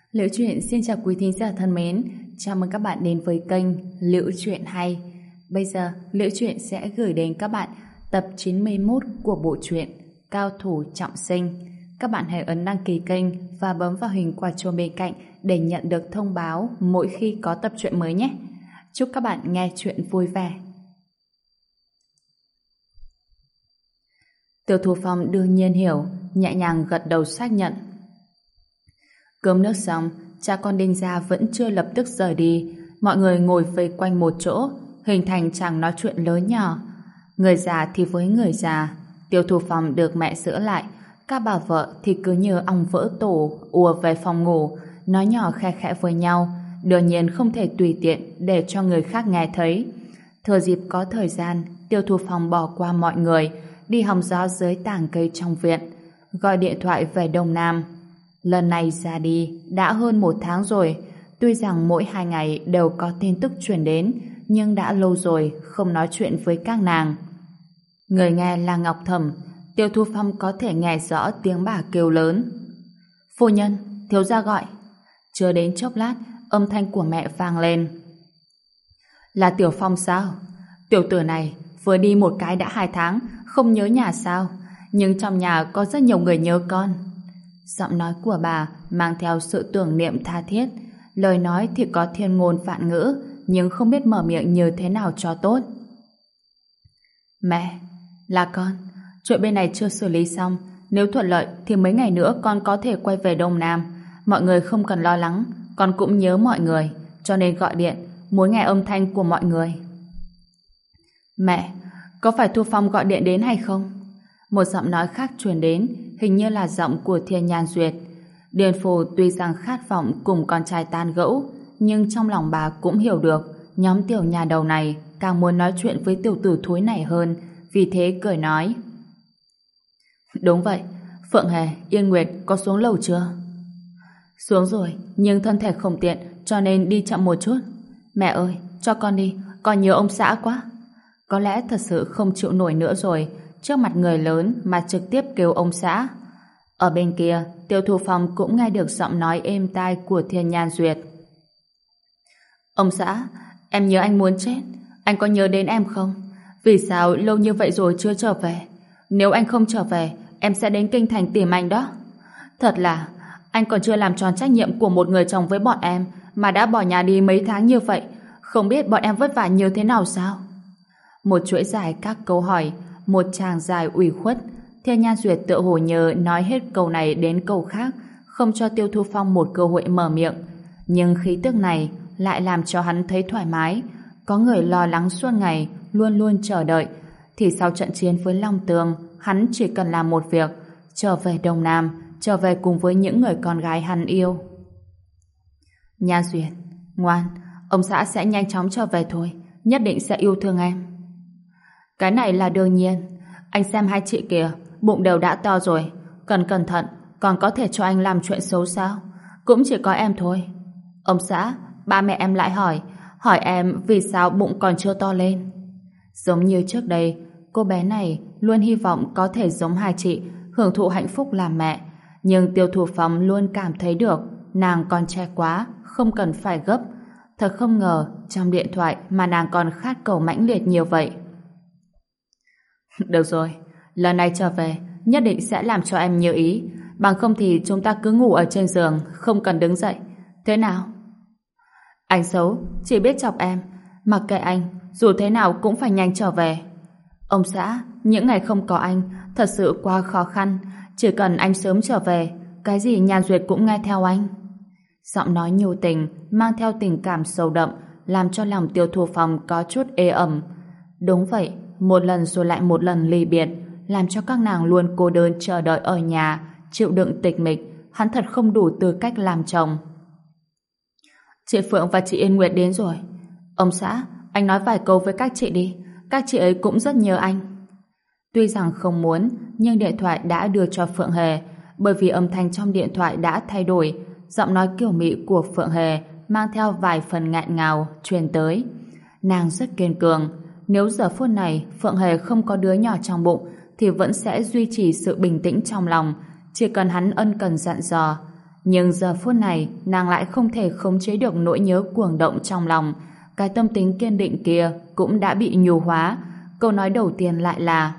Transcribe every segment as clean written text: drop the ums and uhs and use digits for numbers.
Liễu Chuyện xin chào quý thính giả thân mến, chào mừng các bạn đến với kênh Liễu Chuyện Hay. Bây giờ, Liễu Chuyện sẽ gửi đến các bạn tập 91 của bộ truyện Cao Thủ Trọng Sinh. Các bạn hãy ấn đăng ký kênh và bấm vào hình quả chuông bên cạnh để nhận được thông báo mỗi khi có tập truyện mới nhé. Chúc các bạn nghe chuyện vui vẻ. Tiêu Thu Phong đương nhiên hiểu, nhẹ nhàng gật đầu xác nhận. Cơm nước xong, cha con Đinh gia vẫn chưa lập tức rời đi. Mọi người ngồi vây quanh một chỗ, hình thành chàng nói chuyện lớn nhỏ. Người già thì với người già, Tiêu Thu Phong được mẹ giữ lại. Các bà vợ thì cứ như ong vỡ tổ, ùa về phòng ngủ, nói nhỏ khe khẽ với nhau. Đương nhiên không thể tùy tiện để cho người khác nghe thấy. Thừa dịp có thời gian, Tiêu Thu Phong bỏ qua mọi người, đi hóng gió dưới tàng cây trong viện, gọi điện thoại về Đông Nam. Lần này ra đi đã hơn 1 tháng rồi. Tuy rằng mỗi 2 ngày đều có tin tức truyền đến, nhưng đã lâu rồi không nói chuyện với các nàng. Người nghe là Ngọc Thẩm. Tiêu Thu Phong có thể nghe rõ tiếng bà kêu lớn. Phu nhân, thiếu gia gọi. Chưa đến chốc lát, âm thanh của mẹ vang lên. Là Tiểu Phong sao? Tiểu tử này vừa đi một cái đã 2 tháng, không nhớ nhà sao? Nhưng trong nhà có rất nhiều người nhớ con. Giọng nói của bà mang theo sự tưởng niệm tha thiết. Lời nói thì có thiên ngôn vạn ngữ, nhưng không biết mở miệng như thế nào cho tốt. Mẹ, là con. Chuyện bên này chưa xử lý xong. Nếu thuận lợi thì mấy ngày nữa con có thể quay về Đông Nam. Mọi người không cần lo lắng. Con cũng nhớ mọi người, cho nên gọi điện, muốn nghe âm thanh của mọi người. Mẹ, có phải Thu Phong gọi điện đến hay không? Một giọng nói khác truyền đến, hình như là giọng của Thiên Nhan Duyệt. Điền Phù tuy rằng khát vọng cùng con trai tan gẫu, nhưng trong lòng bà cũng hiểu được nhóm tiểu nhà đầu này càng muốn nói chuyện với tiểu tử thúi này hơn, vì thế cười nói. Đúng vậy, Phượng Hề, Yên Nguyệt có xuống lầu chưa? Xuống rồi, nhưng thân thể không tiện, cho nên đi chậm một chút. Mẹ ơi, cho con đi, con nhớ ông xã quá. Có lẽ thật sự không chịu nổi nữa rồi, trước mặt người lớn mà trực tiếp kêu ông xã. Ở bên kia, Tiêu Thu Phong cũng nghe được giọng nói êm tai của Thiên Nhan Duyệt. Ông xã, em nhớ anh muốn chết. Anh có nhớ đến em không? Vì sao lâu như vậy rồi chưa trở về? Nếu anh không trở về, em sẽ đến kinh thành tìm anh đó. Thật là, anh còn chưa làm tròn trách nhiệm của một người chồng với bọn em mà đã bỏ nhà đi mấy tháng như vậy. Không biết bọn em vất vả như thế nào sao? Một chuỗi dài các câu hỏi, một tràng dài ủy khuất. Thiên Nhan Duyệt tựa hồ nhớ nói hết câu này đến câu khác, không cho Tiêu Thu Phong một cơ hội mở miệng. Nhưng khí tức này lại làm cho hắn thấy thoải mái. Có người lo lắng suốt ngày, luôn luôn chờ đợi. Thì sau trận chiến với Long Tường, hắn chỉ cần làm một việc, trở về Đông Nam, trở về cùng với những người con gái hắn yêu. Nhan Duyệt, ngoan, ông xã sẽ nhanh chóng trở về thôi, nhất định sẽ yêu thương em. Cái này là đương nhiên. Anh xem hai chị kìa, bụng đều đã to rồi, cần cẩn thận, còn có thể cho anh làm chuyện xấu sao? Cũng chỉ có em thôi. Ông xã, ba mẹ em lại hỏi em vì sao bụng còn chưa to lên. Giống như trước đây, cô bé này luôn hy vọng có thể giống hai chị, hưởng thụ hạnh phúc làm mẹ. Nhưng Tiêu Thu Phong luôn cảm thấy được nàng còn trẻ quá, không cần phải gấp. Thật không ngờ trong điện thoại mà nàng còn khát cầu mãnh liệt nhiều vậy. Được rồi, lần này trở về nhất định sẽ làm cho em như ý, bằng không thì chúng ta cứ ngủ ở trên giường, không cần đứng dậy. Thế nào? Anh xấu, chỉ biết chọc em. Mặc kệ anh, dù thế nào cũng phải nhanh trở về. Ông xã, những ngày không có anh thật sự quá khó khăn. Chỉ cần anh sớm trở về, cái gì Nhan Duyệt cũng nghe theo anh. Giọng nói nhu tình mang theo tình cảm sâu đậm, làm cho lòng Tiêu Thu Phong có chút ê ẩm. Đúng vậy, một lần rồi lại một lần ly biệt, làm cho các nàng luôn cô đơn chờ đợi ở nhà, chịu đựng tịch mịch. Hắn thật không đủ tư cách làm chồng. Chị Phượng và chị Yên Nguyệt đến rồi. Ông xã, anh nói vài câu với các chị đi, các chị ấy cũng rất nhớ anh. Tuy rằng không muốn, nhưng điện thoại đã đưa cho Phượng Hề, bởi vì âm thanh trong điện thoại đã thay đổi. Giọng nói kiều mị của Phượng Hề mang theo vài phần ngạn ngào truyền tới. Nàng rất kiên cường. Nếu giờ phút này Phượng Hề không có đứa nhỏ trong bụng thì vẫn sẽ duy trì sự bình tĩnh trong lòng, chỉ cần hắn ân cần dặn dò. Nhưng giờ phút này nàng lại không thể khống chế được nỗi nhớ cuồng động trong lòng. Cái tâm tính kiên định kia cũng đã bị nhù hóa. Câu nói đầu tiên lại là: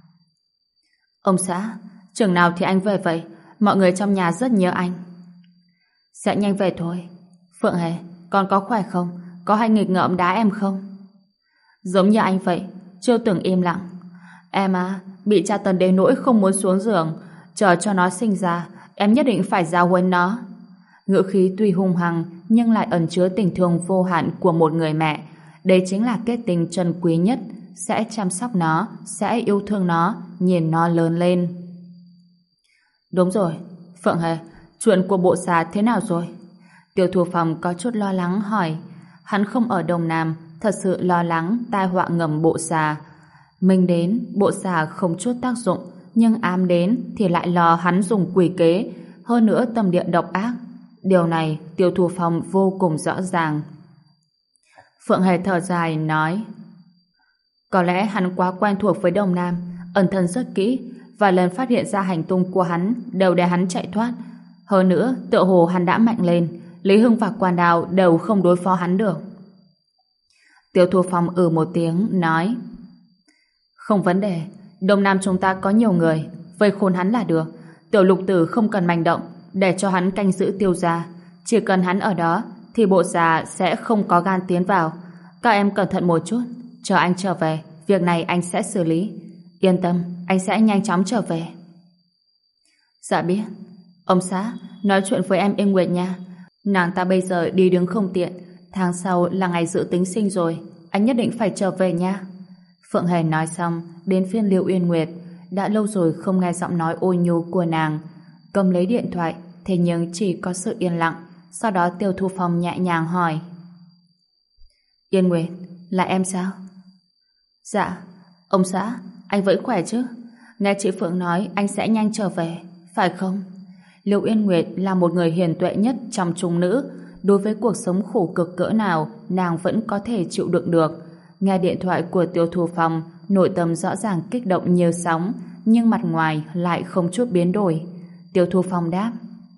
ông xã, chừng nào thì anh về vậy? Mọi người trong nhà rất nhớ anh. Sẽ nhanh về thôi. Phượng Hề, con có khỏe không? Có hay nghịch ngợm đá em không? Giống như anh vậy, chưa từng im lặng. Em à, bị tra tấn đến nỗi không muốn xuống giường. Chờ cho nó sinh ra, em nhất định phải giáo huấn nó. Ngữ khí tuy hung hăng nhưng lại ẩn chứa tình thương vô hạn của một người mẹ. Đây chính là kết tình trân quý nhất. Sẽ chăm sóc nó, sẽ yêu thương nó, nhìn nó lớn lên. Đúng rồi, Phượng Hề, chuyện của bộ xà thế nào rồi? Tiêu Thu Phong có chút lo lắng hỏi. Hắn không ở Đông Nam, thật sự lo lắng tai họa ngầm bộ xà. Minh đến, bộ xà không chút tác dụng, nhưng ám đến thì lại lo hắn dùng quỷ kế, hơn nữa tâm địa độc ác. Điều này Tiêu Thu Phong vô cùng rõ ràng. Phượng Hề thở dài nói: có lẽ hắn quá quen thuộc với Đông Nam, ẩn thân rất kỹ, vài lần phát hiện ra hành tung của hắn đều để hắn chạy thoát. Hơn nữa, tựa hồ hắn đã mạnh lên, Lý Hưng và Quan Đào đều không đối phó hắn được. Tiêu Thu Phong một tiếng nói: không vấn đề, Đông Nam chúng ta có nhiều người, vây khốn hắn là được. Tiểu Lục Tử không cần manh động, để cho hắn canh giữ Tiêu gia. Chỉ cần hắn ở đó thì bộ già sẽ không có gan tiến vào. Các em cẩn thận một chút, chờ anh trở về, việc này anh sẽ xử lý. Yên tâm, anh sẽ nhanh chóng trở về. Dạ biết. Ông xã, nói chuyện với em Yên Nguyệt nha. Nàng ta bây giờ đi đứng không tiện, tháng sau là ngày dự tính sinh rồi, anh nhất định phải trở về nha. Phượng Hề nói xong, đến phiên Lưu Uyên Nguyệt. Đã lâu rồi không nghe giọng nói ôn nhu của nàng. Cầm lấy điện thoại, thế nhưng chỉ có sự yên lặng. Sau đó Tiêu Thu Phong nhẹ nhàng hỏi: Yên Nguyệt, là em sao? Dạ, ông xã, anh vẫn khỏe chứ? Nghe chị Phượng nói anh sẽ nhanh trở về, phải không? Lưu Yên Nguyệt là một người hiền tuệ nhất trong chúng nữ. Đối với cuộc sống khổ cực cỡ nào, nàng vẫn có thể chịu đựng được. Nghe điện thoại của Tiêu Thu Phong, nội tâm rõ ràng kích động như sóng, nhưng mặt ngoài lại không chút biến đổi. Tiêu Thu Phong đáp: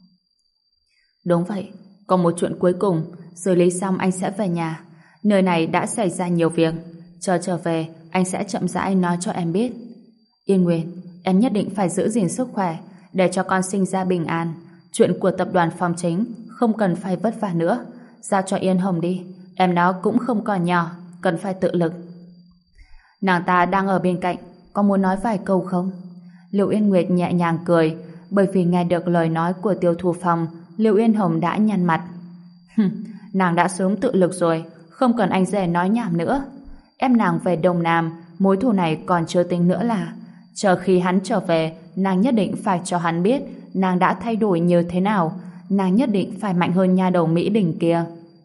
đúng vậy, còn một chuyện cuối cùng, xử lý xong anh sẽ về nhà. Nơi này đã xảy ra nhiều việc, chờ trở về anh sẽ chậm rãi nói cho em biết. Yên Nguyệt, em nhất định phải giữ gìn sức khỏe để cho con sinh ra bình an. Chuyện của tập đoàn Phong Chính không cần phải vất vả nữa, giao cho Yên Hồng đi, em nó cũng không còn nhỏ, cần phải tự lực. Nàng ta đang ở bên cạnh, có muốn nói vài câu không? Lưu Yên Nguyệt nhẹ nhàng cười, bởi vì nghe được lời nói của Tiêu Thu Phong, Lưu Yên Hồng đã nhăn mặt. Nàng đã sớm tự lực rồi, không cần anh rể nói nhảm nữa. Em nàng về Đông Nam, mối thù này còn chưa tính nữa là, chờ khi hắn trở về, nàng nhất định phải cho hắn biết nàng đã thay đổi như thế nào, nàng nhất định phải mạnh hơn nha đầu Mỹ Đình kia.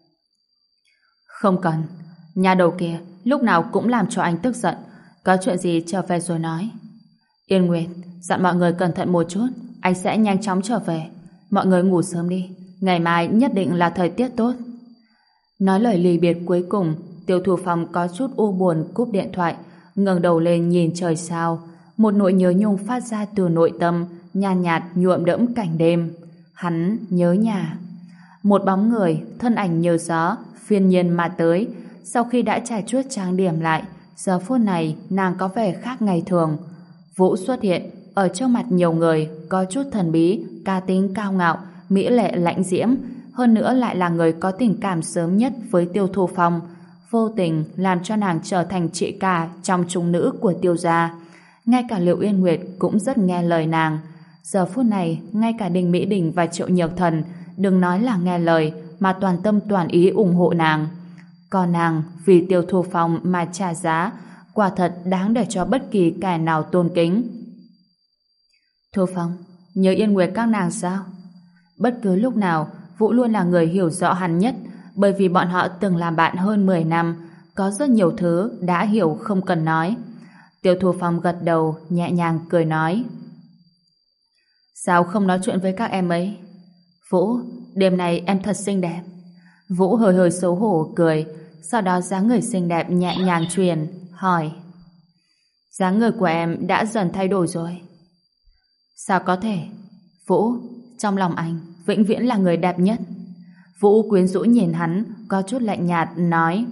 Không cần, nha đầu kia lúc nào cũng làm cho anh tức giận, có chuyện gì trở về rồi nói. Yên Nguyệt, dặn mọi người cẩn thận một chút, anh sẽ nhanh chóng trở về. Mọi người ngủ sớm đi, ngày mai nhất định là thời tiết tốt. Nói lời ly biệt cuối cùng, Tiêu Thu Phong có chút u buồn cúp điện thoại, ngẩng đầu lên nhìn trời sao. Một nỗi nhớ nhung phát ra từ nội tâm, nhàn nhạt nhuộm đẫm cảnh đêm. Hắn nhớ nhà. Một bóng người, thân ảnh như gió, phiên nhiên mà tới. Sau khi đã trải chuốt trang điểm lại, giờ phút này nàng có vẻ khác ngày thường. Vũ xuất hiện, ở trước mặt nhiều người, có chút thần bí, cá tính cao ngạo, mỹ lệ lãnh diễm, hơn nữa lại là người có tình cảm sớm nhất với Tiêu Thu Phong, vô tình làm cho nàng trở thành chị cả trong chúng nữ của Tiêu gia. Ngay cả Liệu Yên Nguyệt cũng rất nghe lời nàng. Giờ phút này, ngay cả Đinh Mỹ Đình và Triệu Nhược Thần đừng nói là nghe lời, mà toàn tâm toàn ý ủng hộ nàng. Còn nàng vì Tiêu Thu Phong mà trả giá, quả thật đáng để cho bất kỳ kẻ nào tôn kính. Thu Phong, nhớ Yên Nguyệt các nàng sao? Bất cứ lúc nào, Vũ luôn là người hiểu rõ hắn nhất, bởi vì bọn họ từng làm bạn hơn 10 năm, có rất nhiều thứ đã hiểu không cần nói. Tiêu Thu Phong gật đầu, nhẹ nhàng cười nói: sao không nói chuyện với các em ấy? Vũ, đêm nay em thật xinh đẹp. Vũ hơi hơi xấu hổ cười, sau đó dáng người xinh đẹp nhẹ nhàng truyền, hỏi: dáng người của em đã dần thay đổi rồi. Sao có thể? Vũ, trong lòng anh vĩnh viễn là người đẹp nhất. Vũ quyến rũ nhìn hắn, có chút lạnh nhạt, nói: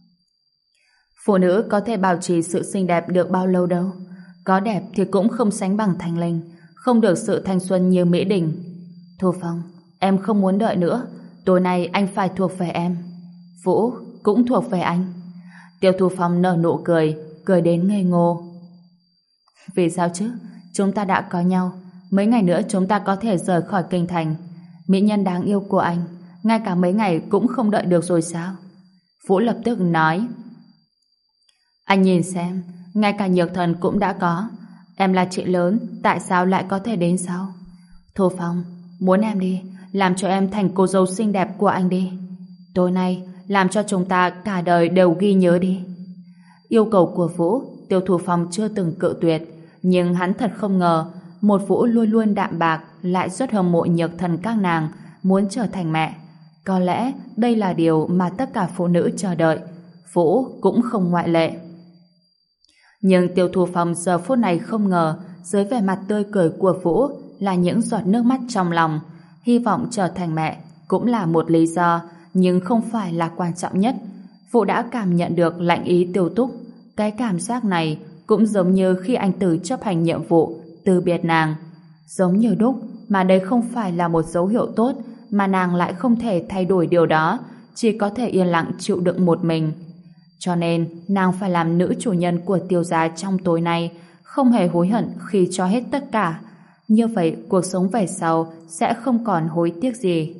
phụ nữ có thể bảo trì sự xinh đẹp được bao lâu đâu. Có đẹp thì cũng không sánh bằng Thanh Linh, không được sự thanh xuân như Mỹ Đình. Thu Phong, em không muốn đợi nữa. Tối nay anh phải thuộc về em. Vũ cũng thuộc về anh. Tiêu Thu Phong nở nụ cười, cười đến ngây ngô. Vì sao chứ? Chúng ta đã có nhau. Mấy ngày nữa chúng ta có thể rời khỏi kinh thành. Mỹ nhân đáng yêu của anh, ngay cả mấy ngày cũng không đợi được rồi sao? Vũ lập tức nói: anh nhìn xem, ngay cả Nhược Thần cũng đã có. Em là chị lớn, tại sao lại có thể đến sau? Thu Phong, muốn em đi, làm cho em thành cô dâu xinh đẹp của anh đi. Tối nay, làm cho chúng ta cả đời đều ghi nhớ đi. Yêu cầu của Vũ, Tiêu Thu Phong chưa từng cự tuyệt, nhưng hắn thật không ngờ, một Vũ luôn luôn đạm bạc lại rất hâm mộ Nhược Thần các nàng, muốn trở thành mẹ. Có lẽ đây là điều mà tất cả phụ nữ chờ đợi. Vũ cũng không ngoại lệ. Nhưng Tiêu Thu Phong giờ phút này không ngờ dưới vẻ mặt tươi cười của Vũ là những giọt nước mắt trong lòng. Hy vọng trở thành mẹ cũng là một lý do, nhưng không phải là quan trọng nhất. Vũ đã cảm nhận được lạnh ý Tiêu Túc. Cái cảm giác này cũng giống như khi anh Tử chấp hành nhiệm vụ từ biệt nàng. Giống như đúc, mà đây không phải là một dấu hiệu tốt, mà nàng lại không thể thay đổi điều đó, chỉ có thể yên lặng chịu đựng một mình. Cho nên, nàng phải làm nữ chủ nhân của Tiêu gia trong tối nay, không hề hối hận khi cho hết tất cả. Như vậy, cuộc sống về sau sẽ không còn hối tiếc gì.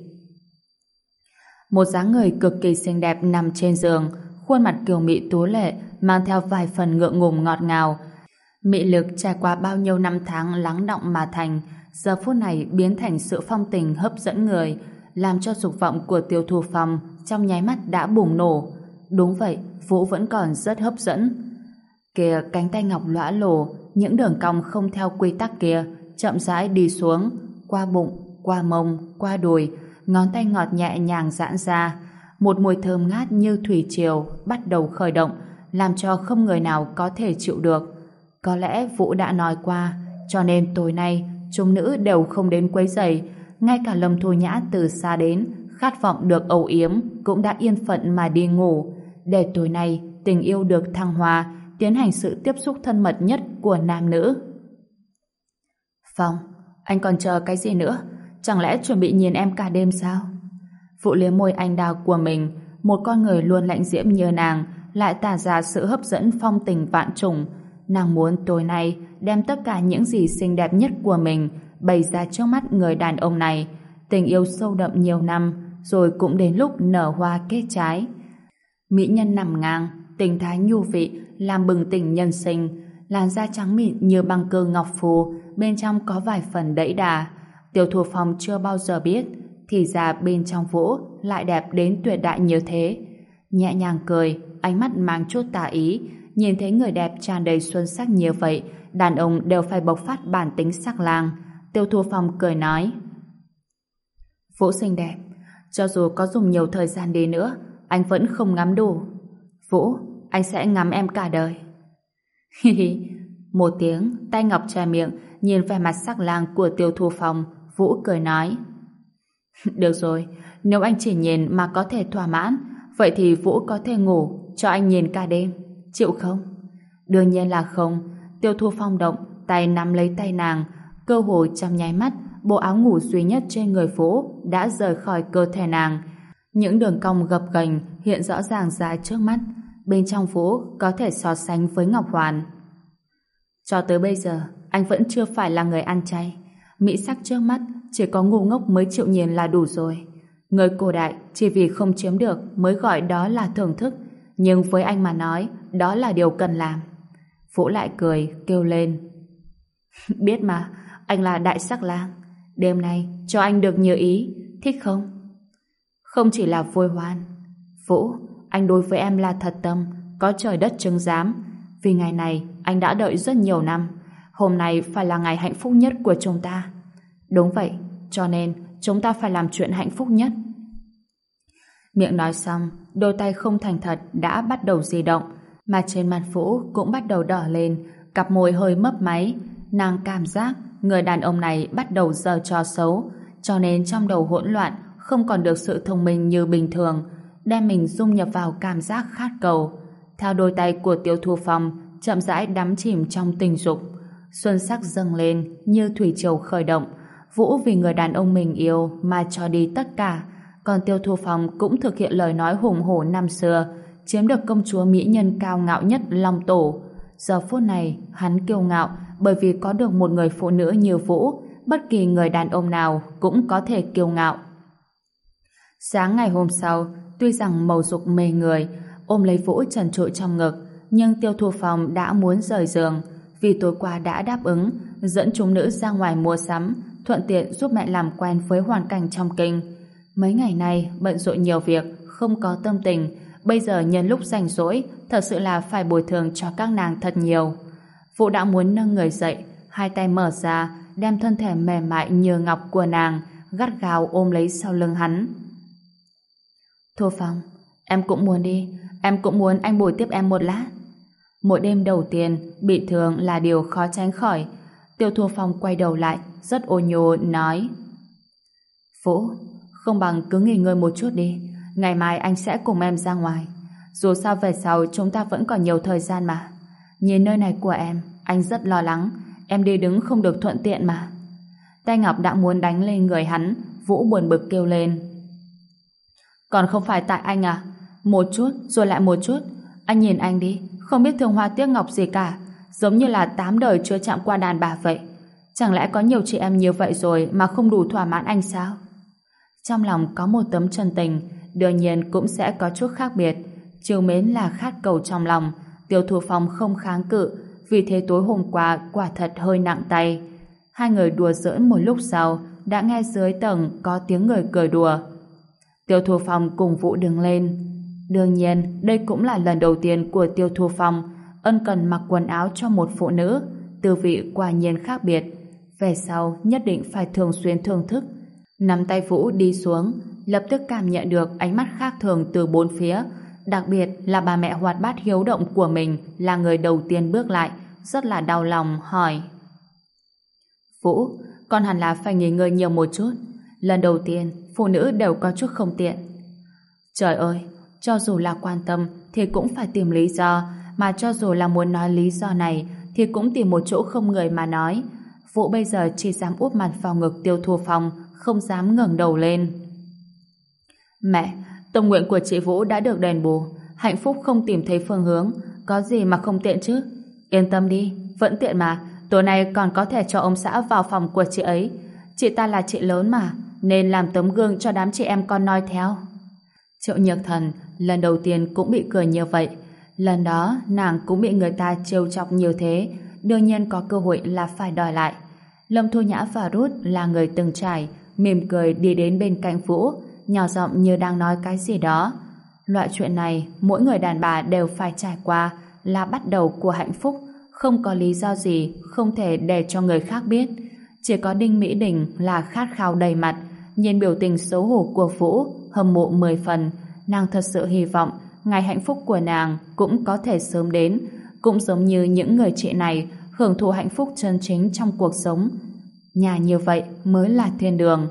Một dáng người cực kỳ xinh đẹp nằm trên giường, khuôn mặt kiều mị tú lệ, mang theo vài phần ngượng ngùng ngọt ngào. Mị lực trải qua bao nhiêu năm tháng lắng đọng mà thành, giờ phút này biến thành sự phong tình hấp dẫn người, làm cho dục vọng của Tiêu Thu Phong trong nháy mắt đã bùng nổ. Đúng vậy, Vũ vẫn còn rất hấp dẫn. Kìa, cánh tay ngọc lõa lồ, những đường cong không theo quy tắc kia, chậm rãi đi xuống, qua bụng, qua mông, qua đùi, ngón tay ngọt nhẹ nhàng giãn ra. Một mùi thơm ngát như thủy triều bắt đầu khởi động, làm cho không người nào có thể chịu được. Có lẽ Vũ đã nói qua, cho nên tối nay chúng nữ đều không đến quấy rầy. Ngay cả Lâm Thu Nhã từ xa đến, khát vọng được âu yếm, cũng đã yên phận mà đi ngủ, để tối nay tình yêu được thăng hoa, tiến hành sự tiếp xúc thân mật nhất của nam nữ. Phong, anh còn chờ cái gì nữa? Chẳng lẽ chuẩn bị nhìn em cả đêm sao? Vũ liếm môi anh đào của mình, một con người luôn lạnh diễm như nàng lại tỏa ra sự hấp dẫn phong tình vạn trùng. Nàng muốn tối nay đem tất cả những gì xinh đẹp nhất của mình bày ra trước mắt người đàn ông này. Tình yêu sâu đậm nhiều năm, rồi cũng đến lúc nở hoa kết trái. Mỹ nhân nằm ngang, tình thái nhu vị, làm bừng tỉnh nhân sinh, làn da trắng mịn như băng cơ ngọc phù, bên trong có vài phần đẫy đà. Tiêu Thu Phong chưa bao giờ biết, thì ra bên trong Vũ lại đẹp đến tuyệt đại như thế. Nhẹ nhàng cười, ánh mắt mang chút tà ý, nhìn thấy người đẹp tràn đầy xuân sắc như vậy, đàn ông đều phải bộc phát bản tính sắc lang. Tiêu Thu Phong cười nói: Vũ xinh đẹp, cho dù có dùng nhiều thời gian đi nữa, anh vẫn không ngắm đủ. Vũ, anh sẽ ngắm em cả đời. Hi hi. Một tiếng, tay ngọc che miệng, nhìn vẻ mặt sắc lang của Tiêu Thu Phong, Vũ cười nói: được rồi, nếu anh chỉ nhìn mà có thể thỏa mãn, vậy thì Vũ có thể ngủ cho anh nhìn cả đêm, chịu không? Đương nhiên là không. Tiêu Thu Phong động, tay nắm lấy tay nàng, cơ hội trong nháy mắt, bộ áo ngủ duy nhất trên người Vũ đã rời khỏi cơ thể nàng. Những đường cong gập ghềnh hiện rõ ràng ra trước mắt, bên trong Vũ có thể so sánh với Ngọc Hoàn. Cho tới bây giờ, anh vẫn chưa phải là người ăn chay. Mỹ sắc trước mắt chỉ có ngu ngốc mới chịu nhìn là đủ rồi. Người cổ đại chỉ vì không chiếm được mới gọi đó là thưởng thức, nhưng với anh mà nói, đó là điều cần làm. Vũ lại cười, kêu lên: biết mà, anh là đại sắc lang. Đêm nay cho anh được như ý, thích không? Không chỉ là vui hoan. Vũ, anh đối với em là thật tâm, có trời đất chứng giám. Vì ngày này anh đã đợi rất nhiều năm. Hôm nay phải là ngày hạnh phúc nhất của chúng ta. Đúng vậy, cho nên chúng ta phải làm chuyện hạnh phúc nhất. Miệng nói xong, đôi tay không thành thật đã bắt đầu di động, mà trên mặt Vũ cũng bắt đầu đỏ lên, cặp môi hơi mấp máy. Nàng cảm giác người đàn ông này bắt đầu giở trò xấu, cho nên trong đầu hỗn loạn, không còn được sự thông minh như bình thường, đem mình dung nhập vào cảm giác khát cầu. Theo đôi tay của Tiêu Thu Phong chậm rãi đắm chìm trong tình dục, xuân sắc dâng lên như thủy triều khởi động. Vũ vì người đàn ông mình yêu mà cho đi tất cả, còn Tiêu Thu Phong cũng thực hiện lời nói hùng hổ năm xưa, chiếm được công chúa mỹ nhân cao ngạo nhất Long Tổ. Giờ phút này hắn kiêu ngạo bởi vì có được một người phụ nữ như Vũ, bất kỳ người đàn ông nào cũng có thể kiêu ngạo. Sáng ngày hôm sau, tuy rằng mầu dục mê người, ôm lấy Vũ trần trụi trong ngực, nhưng Tiêu Thu Phong đã muốn rời giường, vì tối qua đã đáp ứng dẫn chúng nữ ra ngoài mua sắm, thuận tiện giúp mẹ làm quen với hoàn cảnh trong kinh. Mấy ngày nay bận rộn nhiều việc, không có tâm tình, bây giờ nhân lúc rảnh rỗi, thật sự là phải bồi thường cho các nàng thật nhiều. Vũ đã muốn nâng người dậy, hai tay mở ra, đem thân thể mềm mại như ngọc của nàng gắt gao ôm lấy sau lưng hắn. Thu Phong, em cũng muốn đi, em cũng muốn anh bồi tiếp em một lát. Mỗi đêm đầu tiên, bị thương là điều khó tránh khỏi. Tiêu Thu Phong quay đầu lại, rất ôn nhô nói: Vũ, không bằng cứ nghỉ ngơi một chút đi, ngày mai anh sẽ cùng em ra ngoài. Dù sao về sau chúng ta vẫn còn nhiều thời gian mà. Nhìn nơi này của em, anh rất lo lắng, em đi đứng không được thuận tiện mà. Tay Ngọc đã muốn đánh lên người hắn, Vũ buồn bực kêu lên: Còn không phải tại anh à? Một chút rồi lại một chút. Anh nhìn anh đi, không biết thương hoa tiếc ngọc gì cả, giống như là 8 đời chưa chạm qua đàn bà vậy. Chẳng lẽ có nhiều chị em như vậy rồi mà không đủ thỏa mãn anh sao? Trong lòng có một tấm chân tình, đương nhiên cũng sẽ có chút khác biệt. Trìu mến là khát cầu trong lòng. Tiêu Thu Phong không kháng cự, vì thế tối hôm qua quả thật hơi nặng tay. Hai người đùa giỡn một lúc sau, đã nghe dưới tầng có tiếng người cười đùa. Tiêu Thu Phong cùng Vũ đứng lên. Đương nhiên, đây cũng là lần đầu tiên của Tiêu Thu Phong ân cần mặc quần áo cho một phụ nữ, tư vị quả nhiên khác biệt. Về sau nhất định phải thường xuyên thưởng thức. Nắm tay Vũ đi xuống, lập tức cảm nhận được ánh mắt khác thường từ bốn phía, đặc biệt là bà mẹ hoạt bát hiếu động của mình là người đầu tiên bước lại, rất là đau lòng hỏi: Vũ, con hẳn là phải nghỉ ngơi nhiều một chút. Lần đầu tiên phụ nữ đều có chút không tiện. Trời ơi, cho dù là quan tâm thì cũng phải tìm lý do, mà cho dù là muốn nói lý do này thì cũng tìm một chỗ không người mà nói. Vũ bây giờ chỉ dám úp mặt vào ngực Tiêu Thu Phong, không dám ngẩng đầu lên. Mẹ, tâm nguyện của chị Vũ đã được đền bù, hạnh phúc không tìm thấy phương hướng, có gì mà không tiện chứ? Yên tâm đi, vẫn tiện mà, tối nay còn có thể cho ông xã vào phòng của chị ấy. Chị ta là chị lớn mà, nên làm tấm gương cho đám chị em con noi theo. Triệu Nhược Thần lần đầu tiên cũng bị cười như vậy. Lần đó nàng cũng bị người ta trêu chọc như thế, đương nhiên có cơ hội là phải đòi lại. Lâm Thu Nhã và Ruth là người từng trải, mỉm cười đi đến bên cạnh Vũ, nhỏ giọng như đang nói cái gì đó. Loại chuyện này mỗi người đàn bà đều phải trải qua, là bắt đầu của hạnh phúc, không có lý do gì không thể để cho người khác biết. Chỉ có Đinh Mỹ Đình là khát khao đầy mặt, nhìn biểu tình xấu hổ của Vũ, hâm mộ 10 phần. Nàng thật sự hy vọng ngày hạnh phúc của nàng cũng có thể sớm đến, cũng giống như những người chị này hưởng thụ hạnh phúc chân chính trong cuộc sống. Nhà như vậy mới là thiên đường.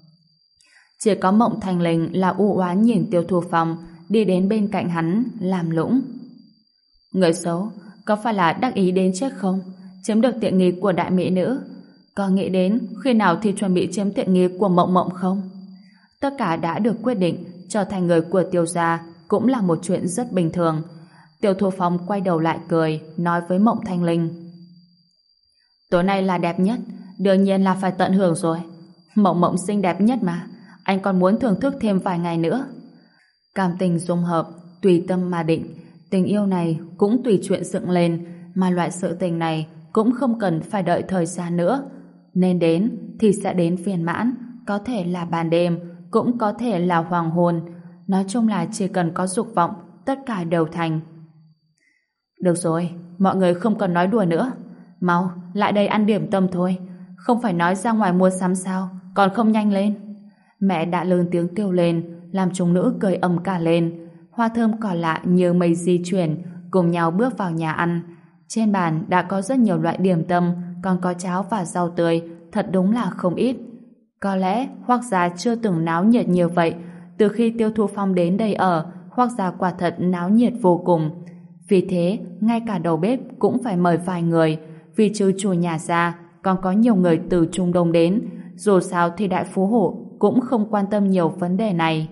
Chỉ có Mộng Thanh Linh là u oán nhìn Tiêu Thu Phong đi đến bên cạnh hắn làm lũng. Người xấu, có phải là đắc ý đến chết không? Chiếm được tiện nghi của đại mỹ nữ? Có nghĩ đến khi nào thì chuẩn bị chiếm tiện nghi của Mộng Mộng không? Tất cả đã được quyết định, trở thành người của Tiêu gia cũng là một chuyện rất bình thường. Tiêu Thu Phong quay đầu lại cười, nói với Mộng Thanh Linh: Tối nay là đẹp nhất, đương nhiên là phải tận hưởng rồi. Mộng Mộng xinh đẹp nhất mà, anh còn muốn thưởng thức thêm vài ngày nữa. Cảm tình dung hợp, tùy tâm mà định, tình yêu này cũng tùy chuyện dựng lên, mà loại sự tình này cũng không cần phải đợi thời gian nữa. Nên đến thì sẽ đến viên mãn, có thể là ban đêm, cũng có thể là hoàng hôn. Nói chung là chỉ cần có dục vọng, tất cả đều thành. Được rồi, mọi người không cần nói đùa nữa. Mau, lại đây ăn điểm tâm thôi. Không phải nói ra ngoài mua sắm sao, còn không nhanh lên. Mẹ đã lớn tiếng kêu lên, làm chúng nữ cười ầm cả lên. Hoa thơm cỏ lạ như mây di chuyển, cùng nhau bước vào nhà ăn. Trên bàn đã có rất nhiều loại điểm tâm, còn có cháo và rau tươi, thật đúng là không ít. Có lẽ Hoắc gia chưa từng náo nhiệt như vậy. Từ khi Tiêu Thu Phong đến đây ở, Hoắc gia quả thật náo nhiệt vô cùng. Vì thế, ngay cả đầu bếp cũng phải mời vài người, vì trừ chủ nhà ra, còn có nhiều người từ Trung Đông đến. Dù sao thì đại phú hộ cũng không quan tâm nhiều vấn đề này.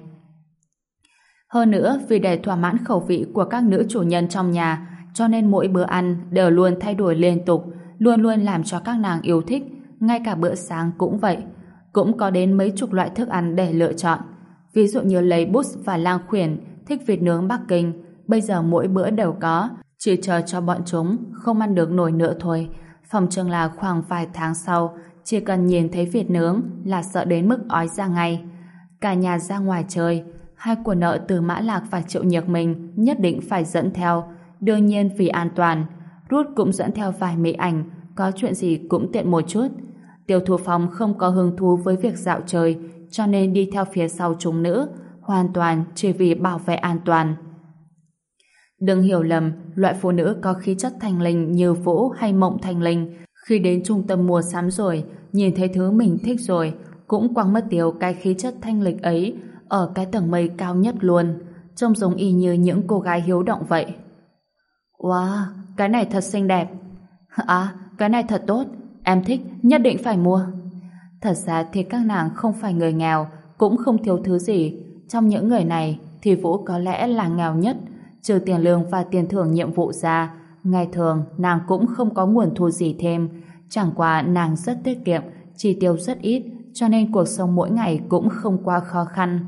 Hơn nữa, vì để thỏa mãn khẩu vị của các nữ chủ nhân trong nhà, cho nên mỗi bữa ăn đều luôn thay đổi liên tục, luôn luôn làm cho các nàng yêu thích, ngay cả bữa sáng cũng vậy. Cũng có đến mấy chục loại thức ăn để lựa chọn. Ví dụ như lấy Bút và Lang Khuyển thích vịt nướng Bắc Kinh, bây giờ mỗi bữa đều có, chỉ chờ cho bọn chúng không ăn được nổi nữa thôi. Phòng chừng là khoảng vài tháng sau, chỉ cần nhìn thấy vịt nướng là sợ đến mức ói ra ngay. Cả nhà ra ngoài chơi, hai của nợ Từ Mã Lạc và Triệu Nhược Minh nhất định phải dẫn theo. Đương nhiên vì an toàn, Rút cũng dẫn theo vài mỹ ảnh, có chuyện gì cũng tiện một chút. Tiêu Thu Phong không có hứng thú với việc dạo chơi, cho nên đi theo phía sau chúng nữ, hoàn toàn chỉ vì bảo vệ an toàn. Đừng hiểu lầm, loại phụ nữ có khí chất thanh linh như Vũ hay Mộng Thanh Linh, khi đến trung tâm mua sắm rồi, nhìn thấy thứ mình thích rồi, cũng quăng mất tiêu cái khí chất thanh lịch ấy ở cái tầng mây cao nhất luôn, trông giống y như những cô gái hiếu động vậy. Wow, cái này thật xinh đẹp. À, cái này thật tốt, em thích, nhất định phải mua. Thật ra thì các nàng không phải người nghèo, cũng không thiếu thứ gì. Trong những người này thì Vũ có lẽ là nghèo nhất, trừ tiền lương và tiền thưởng nhiệm vụ ra. Ngày thường nàng cũng không có nguồn thu gì thêm, chẳng qua nàng rất tiết kiệm, chi tiêu rất ít, cho nên cuộc sống mỗi ngày cũng không quá khó khăn.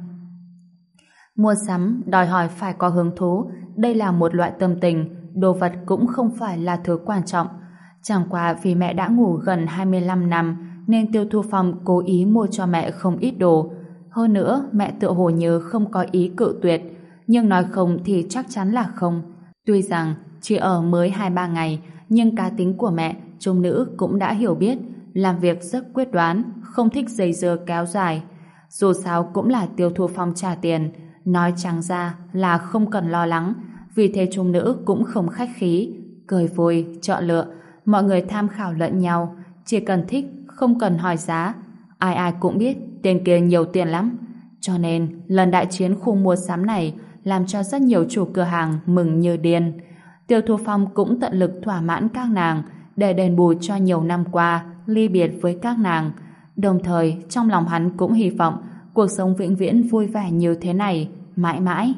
Mua sắm đòi hỏi phải có hứng thú, đây là một loại tâm tình, đồ vật cũng không phải là thứ quan trọng. Chẳng qua vì mẹ đã ngủ gần 25 năm nên Tiêu Thu Phong cố ý mua cho mẹ không ít đồ. Hơn nữa, mẹ tựa hồ như không có ý cự tuyệt, nhưng nói không thì chắc chắn là không. Tuy rằng chỉ ở mới 2-3 ngày, nhưng cá tính của mẹ, chúng nữ cũng đã hiểu biết, làm việc rất quyết đoán, không thích dây dưa kéo dài. Dù sao cũng là Tiêu Thu Phong trả tiền, nói trắng ra là không cần lo lắng, vì thế chúng nữ cũng không khách khí, cười vui, chọn lựa, mọi người tham khảo lẫn nhau, chỉ cần thích, không cần hỏi giá. Ai ai cũng biết tên kia nhiều tiền lắm, cho nên lần đại chiến khu mua sắm này làm cho rất nhiều chủ cửa hàng mừng như điên. Tiêu Thu Phong cũng tận lực thỏa mãn các nàng để đền bù cho nhiều năm qua ly biệt với các nàng. Đồng thời trong lòng hắn cũng hy vọng cuộc sống vĩnh viễn vui vẻ như thế này mãi mãi.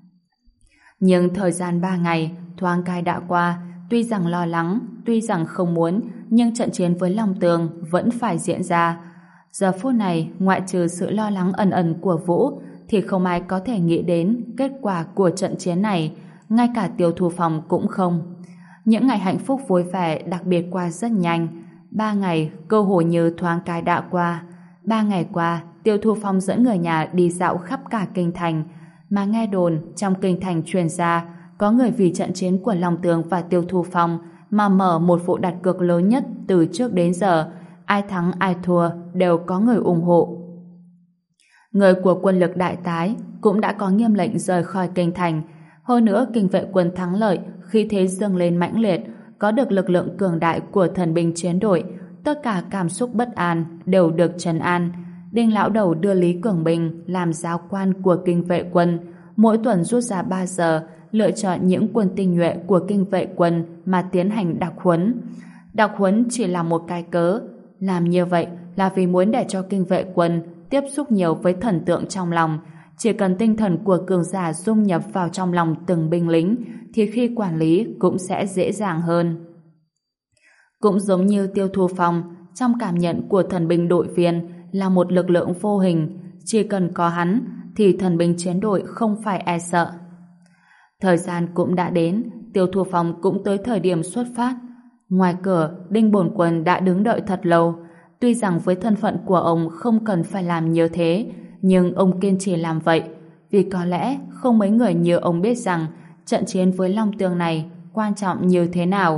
Nhưng thời gian 3 ngày thoáng cái đã qua, tuy rằng lo lắng, tuy rằng không muốn, nhưng trận chiến với Long Tường vẫn phải diễn ra. Giờ phút này, ngoại trừ sự lo lắng ẩn ẩn của Vũ, thì không ai có thể nghĩ đến kết quả của trận chiến này, ngay cả Tiêu Thu Phong cũng không. Những ngày hạnh phúc vui vẻ đặc biệt qua rất nhanh. 3 ngày, cơ hội như thoáng cái đã qua. 3 ngày qua, Tiêu Thu Phong dẫn người nhà đi dạo khắp cả kinh thành, mà nghe đồn trong kinh thành truyền ra có người vì trận chiến của Long Tường và Tiêu Thu Phong mà mở một vụ đặt cược lớn nhất từ trước đến giờ. Ai thắng ai thua đều có người ủng hộ. Người của quân lực đại tái cũng đã có nghiêm lệnh rời khỏi kinh thành. Hơn nữa kinh vệ quân thắng lợi, khí thế dâng lên mãnh liệt, có được lực lượng cường đại của thần binh chiến đội, tất cả cảm xúc bất an đều được trấn an. Đinh lão đầu đưa Lý Cường Bình làm giáo quan của kinh vệ quân, mỗi tuần rút ra 3 giờ lựa chọn những quân tinh nhuệ của kinh vệ quân mà tiến hành đặc huấn. Đặc huấn chỉ là một cái cớ, làm như vậy là vì muốn để cho kinh vệ quân tiếp xúc nhiều với thần tượng trong lòng. Chỉ cần tinh thần của cường giả dung nhập vào trong lòng từng binh lính thì khi quản lý cũng sẽ dễ dàng hơn. Cũng giống như Tiêu Thu Phong, trong cảm nhận của thần binh đội viên là một lực lượng vô hình, chỉ cần có hắn thì thần binh chiến đội không phải e sợ. Thời gian cũng đã đến, Tiêu Thu Phong cũng tới thời điểm xuất phát. Ngoài cửa, Đinh Bổn Quân đã đứng đợi thật lâu. Tuy rằng với thân phận của ông không cần phải làm như thế, nhưng ông kiên trì làm vậy, vì có lẽ không mấy người như ông biết rằng trận chiến với Long Tường này quan trọng như thế nào.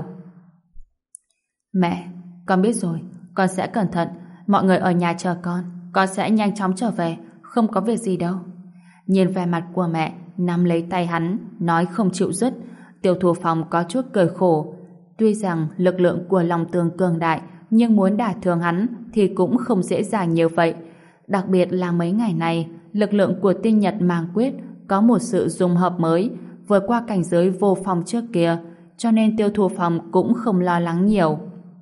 Mẹ, con biết rồi, con sẽ cẩn thận, mọi người ở nhà chờ con sẽ nhanh chóng trở về, không có việc gì đâu. Nhìn vẻ mặt của mẹ, nắm lấy tay hắn, nói không chịu dứt, Tiêu Thu Phong có chút cười khổ. Tuy rằng lực lượng của Long Tường cường đại, nhưng muốn đả thương hắn thì cũng không dễ dàng như vậy. Đặc biệt là mấy ngày này, lực lượng của tinh Nhật Mang Quyết có một sự dung hợp mới, vượt qua cảnh giới vô phong trước kia, cho nên Tiêu Thu Phong cũng không lo lắng nhiều.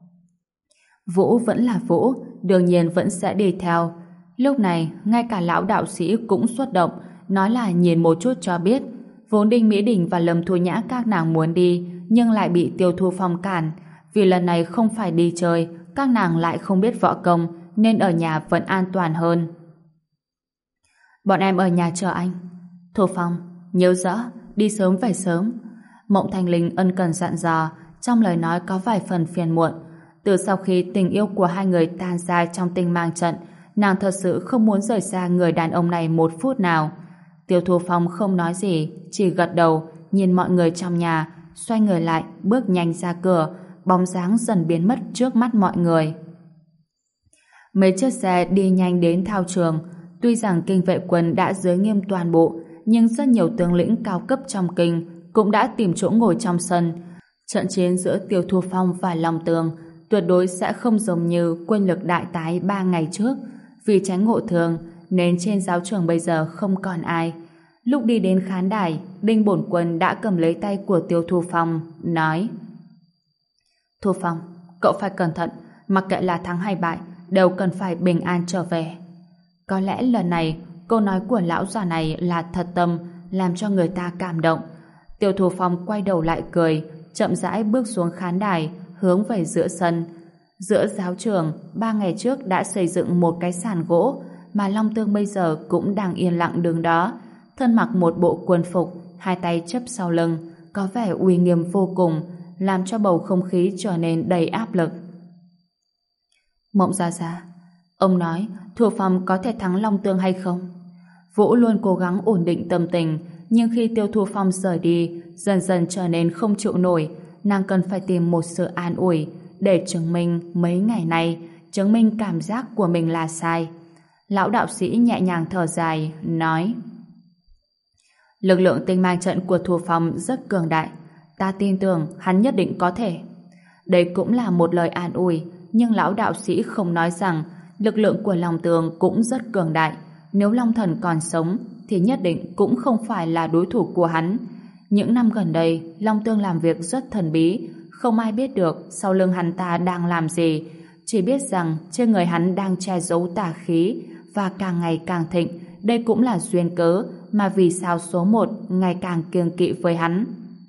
Vũ vẫn là Vũ, đương nhiên vẫn sẽ đi theo. Lúc này, ngay cả lão đạo sĩ cũng xuất động, nói là nhìn một chút cho biết. Vốn Đinh Mỹ Đình và Lâm Thu Nhã các nàng muốn đi, nhưng lại bị Tiêu Thu Phong cản. Vì lần này không phải đi chơi, các nàng lại không biết võ công, nên ở nhà vẫn an toàn hơn. Bọn em ở nhà chờ anh. Thu Phong, nhớ rõ, đi sớm về sớm. Mộng Thanh Linh ân cần dặn dò, trong lời nói có vài phần phiền muộn. Từ sau khi tình yêu của hai người tan ra trong Tinh Mang trận, nàng thật sự không muốn rời xa người đàn ông này một phút nào. Tiêu Thu Phong không nói gì, chỉ gật đầu, nhìn mọi người trong nhà, xoay người lại, bước nhanh ra cửa, bóng dáng dần biến mất trước mắt mọi người. Mấy chiếc xe đi nhanh đến thao trường. Tuy rằng kinh vệ quân đã giới nghiêm toàn bộ, nhưng rất nhiều tướng lĩnh cao cấp trong kinh cũng đã tìm chỗ ngồi trong sân. Trận chiến giữa Tiêu Thu Phong và Long Tường tuyệt đối sẽ không giống như quân lực đại tái 3 ngày trước. Vì tránh ngộ thường nên trên giáo trường bây giờ không còn ai. Lúc đi đến khán đài, Đinh Bổn Quân đã cầm lấy tay của Tiêu Thu Phong, nói: Thu Phong, cậu phải cẩn thận, mặc kệ là thắng hay bại, đều cần phải bình an trở về. Có lẽ lần này, câu nói của lão già này là thật tâm, làm cho người ta cảm động. Tiêu Thu Phong quay đầu lại cười, chậm rãi bước xuống khán đài, hướng về giữa sân. Giữa giáo trường, 3 ngày trước đã xây dựng một cái sàn gỗ, mà Long Tương bây giờ cũng đang yên lặng đứng đó, thân mặc một bộ quân phục, hai tay chắp sau lưng, có vẻ uy nghiêm vô cùng, làm cho bầu không khí trở nên đầy áp lực. Mộng Gia Gia, ông nói Thu Phong có thể thắng Long Tương hay không? Vũ luôn cố gắng ổn định tâm tình, nhưng khi Tiêu Thu Phong rời đi, dần dần trở nên không chịu nổi. Nàng cần phải tìm một sự an ủi để chứng minh mấy ngày nay, chứng minh cảm giác của mình là sai. Lão đạo sĩ nhẹ nhàng thở dài, nói: Lực lượng tinh mang trận của Thu Phong rất cường đại, ta tin tưởng hắn nhất định có thể. Đây cũng là một lời an ủi, nhưng lão đạo sĩ không nói rằng lực lượng của Long Tường cũng rất cường đại. Nếu Long Thần còn sống thì nhất định cũng không phải là đối thủ của hắn. Những năm gần đây, Long Tương làm việc rất thần bí, không ai biết được sau lưng hắn ta đang làm gì, chỉ biết rằng trên người hắn đang che giấu tà khí và càng ngày càng thịnh. Đây cũng là duyên cớ mà vì sao số 1 ngày càng kiêng kỵ với hắn.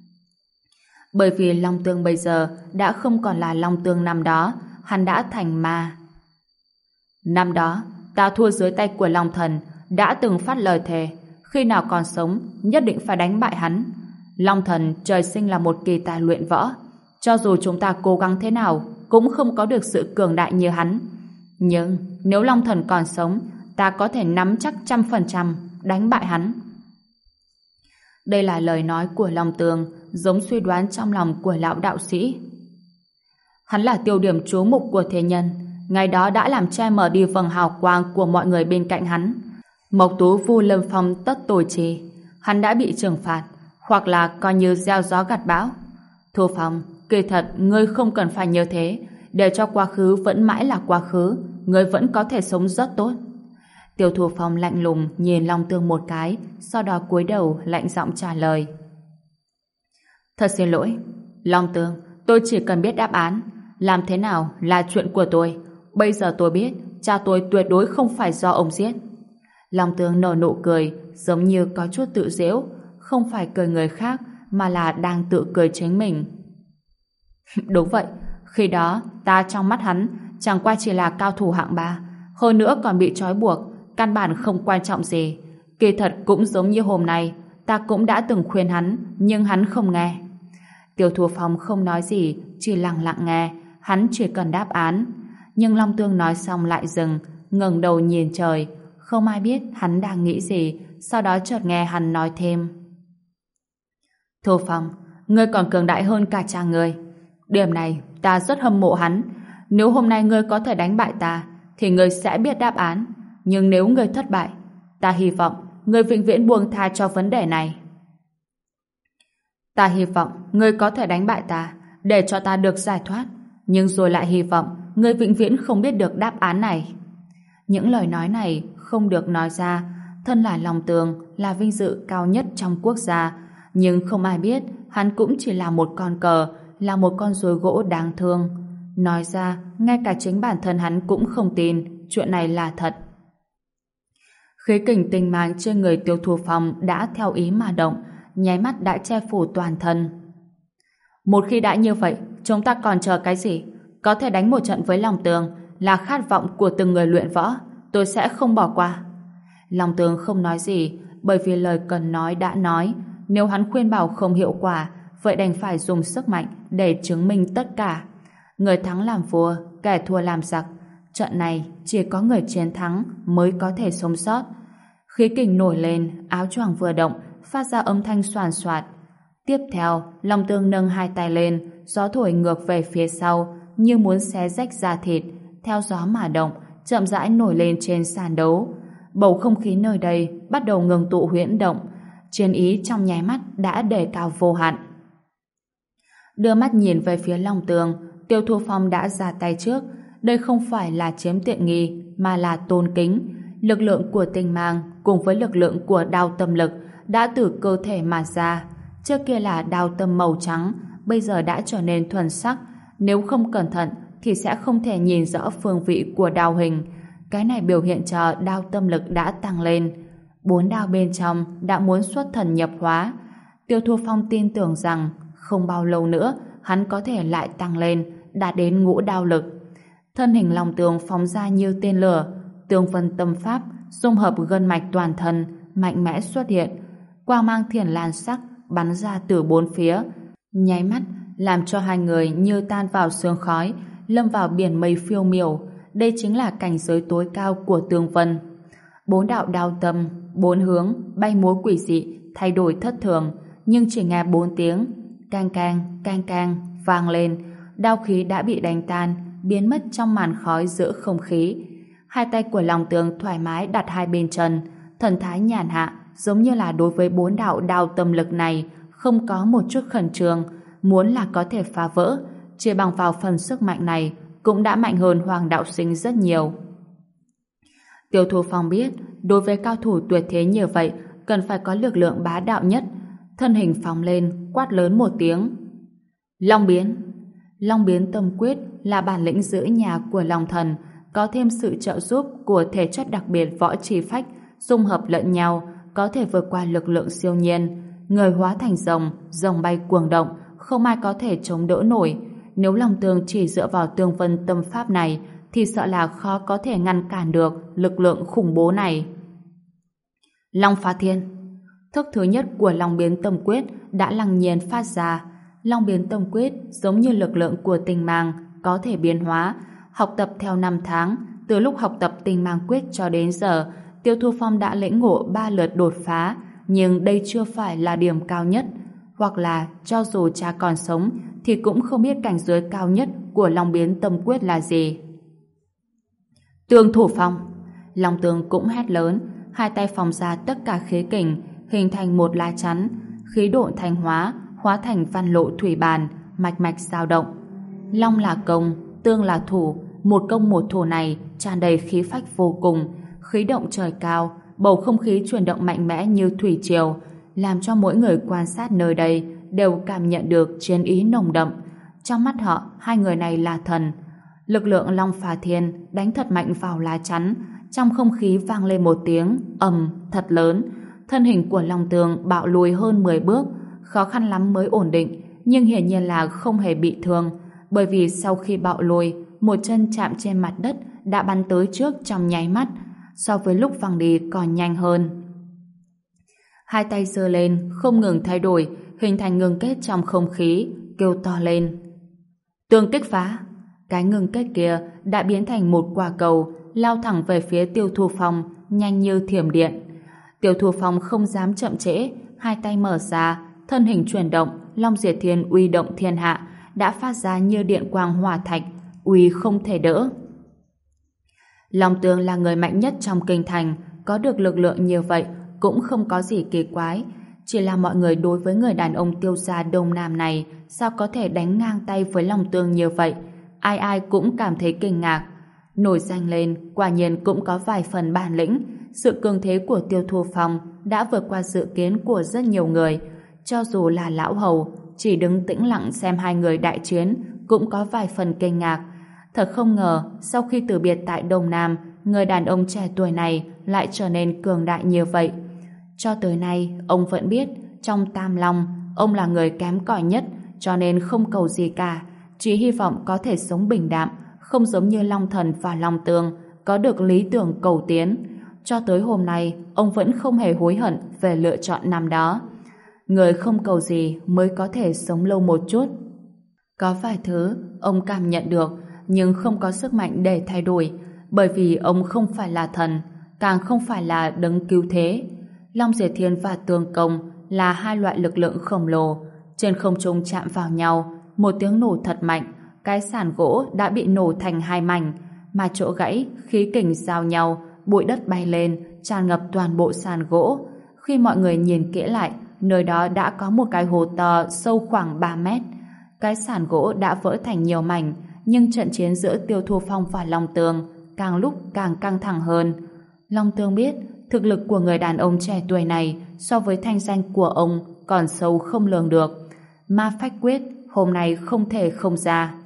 Bởi vì Long Tương bây giờ đã không còn là Long Tương năm đó, hắn đã thành ma. Năm đó, ta thua dưới tay của Long Thần, đã từng phát lời thề, khi nào còn sống, nhất định phải đánh bại hắn. Long Thần trời sinh là một kỳ tài luyện võ, cho dù chúng ta cố gắng thế nào, cũng không có được sự cường đại như hắn. Nhưng, nếu Long Thần còn sống, ta có thể nắm chắc 100% đánh bại hắn. Đây là lời nói của Long Tường, giống suy đoán trong lòng của lão đạo sĩ. Hắn là tiêu điểm chú mục của thế nhân, ngày đó đã làm che mờ đi vầng hào quang của mọi người bên cạnh hắn. Mộc Tú Vu Lâm Phong tất tồi trì, hắn đã bị trừng phạt, hoặc là coi như gieo gió gặt bão. Thu Phong, kỳ thật ngươi không cần phải như thế, để cho quá khứ vẫn mãi là quá khứ, ngươi vẫn có thể sống rất tốt. Tiêu Thu Phong lạnh lùng nhìn Long Tương một cái, sau đó cúi đầu lạnh giọng trả lời: Thật xin lỗi, Long Tương, tôi chỉ cần biết đáp án, làm thế nào là chuyện của tôi. Bây giờ tôi biết cha tôi tuyệt đối không phải do ông giết. Long Tương nở nụ cười, giống như có chút tự giễu, không phải cười người khác, mà là đang tự cười chính mình. Đúng vậy, khi đó ta trong mắt hắn chẳng qua chỉ là cao thủ hạng 3, hơn nữa còn bị trói buộc, căn bản không quan trọng gì. Kỳ thật cũng giống như hôm nay, ta cũng đã từng khuyên hắn, nhưng hắn không nghe. Tiêu Thu Phong không nói gì, chỉ lặng lặng nghe, hắn chỉ cần đáp án. Nhưng Long Tương nói xong lại dừng, ngẩng đầu nhìn trời, không ai biết hắn đang nghĩ gì, sau đó chợt nghe hắn nói thêm: Thu Phong, ngươi còn cường đại hơn cả cha ngươi. Điểm này ta rất hâm mộ hắn. Nếu hôm nay ngươi có thể đánh bại ta, thì ngươi sẽ biết đáp án. Nhưng nếu ngươi thất bại, ta hy vọng ngươi vĩnh viễn buông tha cho vấn đề này. Ta hy vọng ngươi có thể đánh bại ta, để cho ta được giải thoát. Nhưng rồi lại hy vọng ngươi vĩnh viễn không biết được đáp án này. Những lời nói này không được nói ra. Thân là Long Tường, là vinh dự cao nhất trong quốc gia, nhưng không ai biết hắn cũng chỉ là một con cờ, là một con rối gỗ đáng thương. Nói ra, ngay cả chính bản thân hắn cũng không tin chuyện này là thật. Khí kình tinh mang trên người Tiêu Thu Phong đã theo ý mà động, nháy mắt đã che phủ toàn thân. Một khi đã như vậy, chúng ta còn chờ cái gì? Có thể đánh một trận với Long Tường là khát vọng của từng người luyện võ, tôi sẽ không bỏ qua. Long Tường không nói gì, bởi vì lời cần nói đã nói. Nếu hắn khuyên bảo không hiệu quả, vậy đành phải dùng sức mạnh để chứng minh tất cả. Người thắng làm vua, kẻ thua làm giặc. Trận này chỉ có người chiến thắng mới có thể sống sót. Khí kình nổi lên, áo choàng vừa động, phát ra âm thanh xoàn xoạt. Tiếp theo, Long Tường nâng hai tay lên, gió thổi ngược về phía sau, như muốn xé rách da thịt, theo gió mà động, chậm rãi nổi lên trên sàn đấu. Bầu không khí nơi đây bắt đầu ngừng tụ huyễn động, chiến ý trong nháy mắt đã đề cao vô hạn. Đưa mắt nhìn về phía Long Tường, Tiêu Thu Phong đã ra tay trước. Đây không phải là chiếm tiện nghi, mà là tôn kính. Lực lượng của tinh mang cùng với lực lượng của đao tâm lực đã từ cơ thể mà ra. Trước kia là đao tâm màu trắng, bây giờ đã trở nên thuần sắc. Nếu không cẩn thận thì sẽ không thể nhìn rõ phương vị của đao hình. Cái này biểu hiện cho đao tâm lực đã tăng lên. 4 đao bên trong đã muốn xuất thần nhập hóa. Tiêu Thu Phong tin tưởng rằng không bao lâu nữa hắn có thể lại tăng lên, đạt đến ngũ đao lực. Thân hình Long Tường phóng ra như tên lửa, tương vân tâm pháp dung hợp gân mạch toàn thân, mạnh mẽ xuất hiện. Quang mang thiền lan sắc bắn ra từ bốn phía, nháy mắt làm cho hai người như tan vào sương khói, lâm vào biển mây phiêu miểu. Đây chính là cảnh giới tối cao của tương vân. 4 đạo đao tâm, 4 hướng, bay múa quỷ dị, thay đổi thất thường, nhưng chỉ nghe 4 tiếng cang cang vang lên, đao khí đã bị đánh tan, biến mất trong màn khói giữa không khí. Hai tay của Long Tường thoải mái đặt hai bên chân, thần thái nhàn hạ, giống như là đối với 4 đạo đao tâm lực này không có một chút khẩn trương, muốn là có thể phá vỡ. Chỉ bằng vào phần sức mạnh này cũng đã mạnh hơn Hoàng Đạo Sinh rất nhiều. Tiêu Thu Phong biết đối với cao thủ tuyệt thế như vậy cần phải có lực lượng bá đạo nhất. Thân hình phóng lên, quát lớn một tiếng. Long biến! Long biến tâm quyết là bản lĩnh giữ nhà của Long Thần, có thêm sự trợ giúp của thể chất đặc biệt võ trì phách, dung hợp lẫn nhau, có thể vượt qua lực lượng siêu nhiên. Người hóa thành rồng, rồng bay cuồng động, không ai có thể chống đỡ nổi. Nếu Long Tường chỉ dựa vào tương vân tâm pháp này thì sợ là khó có thể ngăn cản được lực lượng khủng bố này. Long phá thiên! Thức thứ nhất của Long biến tâm quyết đã lăng nhiên phát ra. Long biến tâm quyết giống như lực lượng của tinh mang, có thể biến hóa. Học tập theo 5 tháng, từ lúc học tập tinh mang quyết cho đến giờ, Tiêu Thu Phong đã lĩnh ngộ 3 lượt đột phá, nhưng đây chưa phải là điểm cao nhất. Hoặc là cho dù cha còn sống thì cũng không biết cảnh giới cao nhất của Long biến tâm quyết là gì. Tương thủ phong! Long Tường cũng hét lớn, hai tay phóng ra tất cả khí kình, hình thành một lá chắn, khí độn thanh hóa, hóa thành văn lộ thủy bàn, mạch mạch dao động. Long là công, tương là thủ, một công một thủ này tràn đầy khí phách vô cùng, khí động trời cao, bầu không khí chuyển động mạnh mẽ như thủy triều, làm cho mỗi người quan sát nơi đây đều cảm nhận được chiến ý nồng đậm. Trong mắt họ, hai người này là thần. Lực lượng Long phá thiên đánh thật mạnh vào lá chắn, trong không khí vang lên một tiếng ầm thật lớn. Thân hình của Long Tường bạo lùi hơn 10 bước, khó khăn lắm mới ổn định, nhưng hiển nhiên là không hề bị thương, bởi vì sau khi bạo lùi, một chân chạm trên mặt đất đã bắn tới trước trong nháy mắt, so với lúc văng đi còn nhanh hơn. Hai tay giơ lên, không ngừng thay đổi, hình thành ngưng kết trong không khí, kêu to lên. Tương kích phá! Cái ngưng kết kia đã biến thành một quả cầu, lao thẳng về phía Tiêu Thu Phong, nhanh như thiểm điện. Tiêu Thu Phong không dám chậm trễ, hai tay mở ra, thân hình chuyển động, Long Diệt Thiên uy động thiên hạ, đã phát ra như điện quang hỏa thạch, uy không thể đỡ. Long Tường là người mạnh nhất trong kinh thành, có được lực lượng như vậy cũng không có gì kỳ quái, chỉ là mọi người đối với người đàn ông Tiêu gia Đông Nam này sao có thể đánh ngang tay với Long Tường như vậy, ai ai cũng cảm thấy kinh ngạc. Nổi danh lên, quả nhiên cũng có vài phần bản lĩnh. Sự cường thế của Tiêu Thu Phong đã vượt qua dự kiến của rất nhiều người. Cho dù là lão hầu, chỉ đứng tĩnh lặng xem hai người đại chiến, cũng có vài phần kinh ngạc. Thật không ngờ, sau khi từ biệt tại Đông Nam, người đàn ông trẻ tuổi này lại trở nên cường đại như vậy. Cho tới nay, ông vẫn biết, trong Tam Long, ông là người kém cỏi nhất, cho nên không cầu gì cả, chỉ hy vọng có thể sống bình đạm, không giống như Long Thần và Long Tương, có được lý tưởng cầu tiến. Cho tới hôm nay, ông vẫn không hề hối hận về lựa chọn năm đó. Người không cầu gì mới có thể sống lâu một chút. Có vài thứ ông cảm nhận được, nhưng không có sức mạnh để thay đổi, bởi vì ông không phải là thần, càng không phải là đấng cứu thế. Long Diệt Thiên và Tương Công là hai loại lực lượng khổng lồ, trên không trung chạm vào nhau, một tiếng nổ thật mạnh, cái sàn gỗ đã bị nổ thành hai mảnh, mà chỗ gãy, khí kình giao nhau, bụi đất bay lên, tràn ngập toàn bộ sàn gỗ. Khi mọi người nhìn kỹ lại, nơi đó đã có một cái hố to sâu khoảng 3 mét. Cái sàn gỗ đã vỡ thành nhiều mảnh, nhưng trận chiến giữa Tiêu Thu Phong và Long Tương càng lúc càng căng thẳng hơn. Long Tương biết thực lực của người đàn ông trẻ tuổi này so với thanh danh của ông còn sâu không lường được. Ma Phách Quyết hôm nay không thể không ra.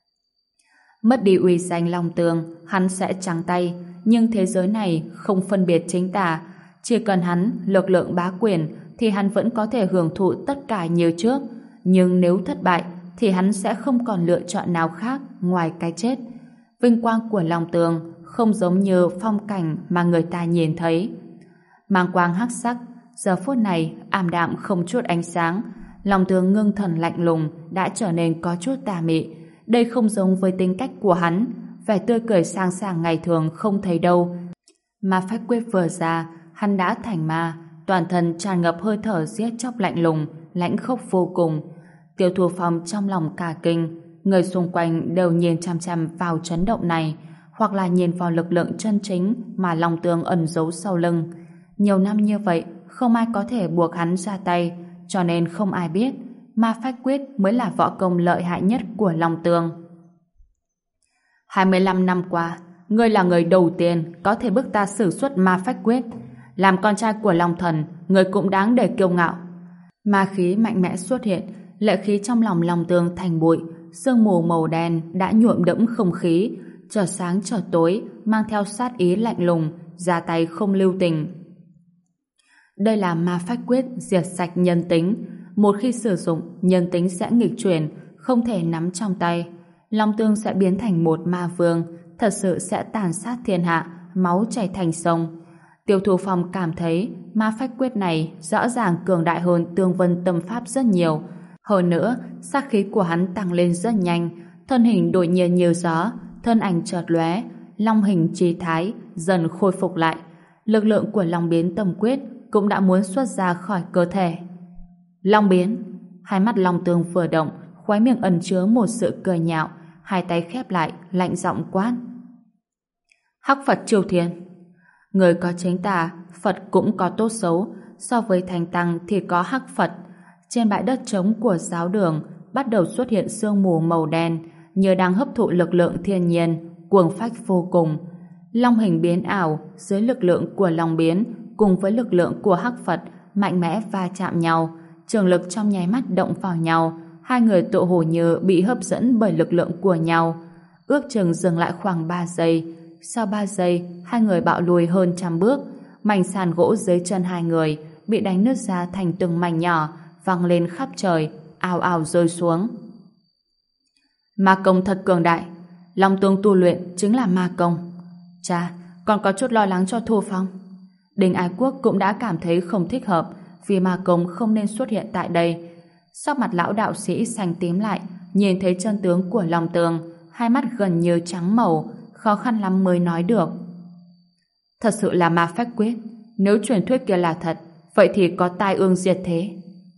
Mất đi uy danh Long Tương, hắn sẽ trắng tay, nhưng thế giới này không phân biệt chính tà. Chỉ cần hắn lực lượng bá quyền thì hắn vẫn có thể hưởng thụ tất cả như trước. Nhưng nếu thất bại thì hắn sẽ không còn lựa chọn nào khác ngoài cái chết. Vinh quang của Long Tương không giống như phong cảnh mà người ta nhìn thấy. Mang quang hắc sắc, giờ phút này ảm đạm không chút ánh sáng. Long Tương ngưng thần lạnh lùng đã trở nên có chút tà mị. Đây không giống với tính cách của hắn, vẻ tươi cười sang sảng ngày thường không thấy đâu. Ma Phách Quyết vừa ra, hắn đã thành ma, toàn thân tràn ngập hơi thở giết chóc lạnh lùng, lãnh khốc vô cùng. Tiêu Thu Phong trong lòng cả kinh, người xung quanh đều nhìn chăm chăm vào chấn động này, hoặc là nhìn vào lực lượng chân chính mà Long Tương ẩn giấu sau lưng. Nhiều năm như vậy, không ai có thể buộc hắn ra tay, cho nên không ai biết Ma Phách Quyết mới là võ công lợi hại nhất của Long Tương. 25 năm qua, ngươi là người đầu tiên có thể bức ta sử xuất Ma Phách Quyết. Làm con trai của Long Thần, ngươi cũng đáng để kiêu ngạo. Ma khí mạnh mẽ xuất hiện, lệ khí trong lòng Long Tương thành bụi, sương mù màu đen đã nhuộm đẫm không khí, chợt sáng chợt tối, mang theo sát ý lạnh lùng, ra tay không lưu tình. Đây là Ma Phách Quyết diệt sạch nhân tính. Một khi sử dụng, nhân tính sẽ nghịch chuyển, không thể nắm trong tay. Long Tương sẽ biến thành một ma vương, thật sự sẽ tàn sát thiên hạ, máu chảy thành sông. Tiêu Thu Phong cảm thấy Ma Phách Quyết này rõ ràng cường đại hơn Tương Vân Tâm Pháp rất nhiều. Hơn nữa, sát khí của hắn tăng lên rất nhanh, thân hình đột nhiên như gió, thân ảnh chợt lóe, long hình chi thái dần khôi phục lại. Lực lượng của Long Biến Tâm Quyết cũng đã muốn xuất ra khỏi cơ thể. Long biến, hai mắt Long Tương vừa động, khóe miệng ẩn chứa một sự cười nhạo, hai tay khép lại, lạnh giọng quát: Hắc Phật Triều Thiên. Người có chính tà, Phật cũng có tốt xấu, so với Thánh Tăng thì có Hắc Phật. Trên bãi đất trống của giáo đường bắt đầu xuất hiện sương mù màu đen, như đang hấp thụ lực lượng thiên nhiên, cuồng phách vô cùng. Long hình biến ảo dưới lực lượng của Long biến cùng với lực lượng của Hắc Phật mạnh mẽ va chạm nhau, trường lực trong nháy mắt động vào nhau, hai người tựa hồ như bị hấp dẫn bởi lực lượng của nhau. Ước chừng dừng lại khoảng 3 giây. Sau 3 giây, hai người bạo lùi hơn 100 bước. Mảnh sàn gỗ dưới chân hai người bị đánh nứt ra thành từng mảnh nhỏ, văng lên khắp trời, ào ào rơi xuống. Ma công thật cường đại. Long Tương tu luyện chính là ma công. Cha, còn có chút lo lắng cho Thu Phong. Đinh Ái Quốc cũng đã cảm thấy không thích hợp, vì ma công không nên xuất hiện tại đây. Sắc mặt lão đạo sĩ xanh tím lại, nhìn thấy chân tướng của Long Tương, hai mắt gần như trắng màu, khó khăn lắm mới nói được. Thật sự là Ma Phách Quyết, nếu truyền thuyết kia là thật, vậy thì có tai ương diệt thế.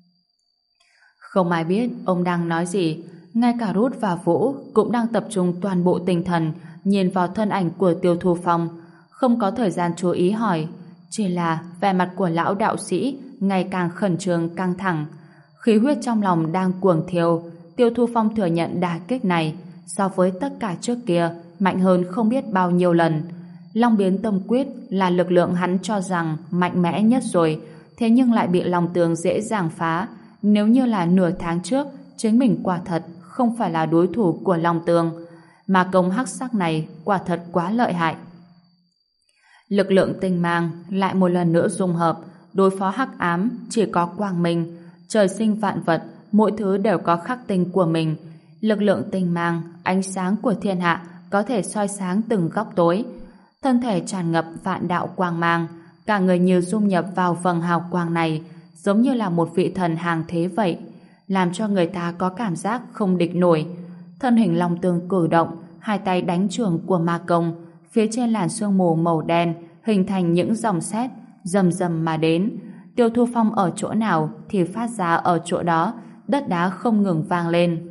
Không ai biết ông đang nói gì, ngay cả Rút và Vũ cũng đang tập trung toàn bộ tinh thần nhìn vào thân ảnh của Tiêu Thu Phong, không có thời gian chú ý hỏi, chỉ là vẻ mặt của lão đạo sĩ ngày càng khẩn trương căng thẳng, khí huyết trong lòng đang cuồng thiêu. Tiêu Thu Phong thừa nhận đả kích này so với tất cả trước kia mạnh hơn không biết bao nhiêu lần. Long biến tâm quyết là lực lượng hắn cho rằng mạnh mẽ nhất rồi, thế nhưng lại bị Long Tường dễ dàng phá. Nếu như là nửa tháng trước, chính mình quả thật không phải là đối thủ của Long Tường, mà công hắc sắc này quả thật quá lợi hại. Lực lượng tinh mang lại một lần nữa dung hợp, đối phó hắc ám chỉ có quang minh, trời sinh vạn vật, mỗi thứ đều có khắc tinh của mình. Lực lượng tinh mang, ánh sáng của thiên hạ có thể soi sáng từng góc tối. Thân thể tràn ngập vạn đạo quang mang, cả người như dung nhập vào vầng hào quang này, giống như là một vị thần hàng thế vậy, làm cho người ta có cảm giác không địch nổi. Thân hình Long Tường cử động, hai tay đánh trường của ma công, phía trên làn sương mù màu đen hình thành những dòng sét rầm rầm mà đến. Tiêu Thu Phong ở chỗ nào thì phát ra ở chỗ đó, đất đá không ngừng vang lên.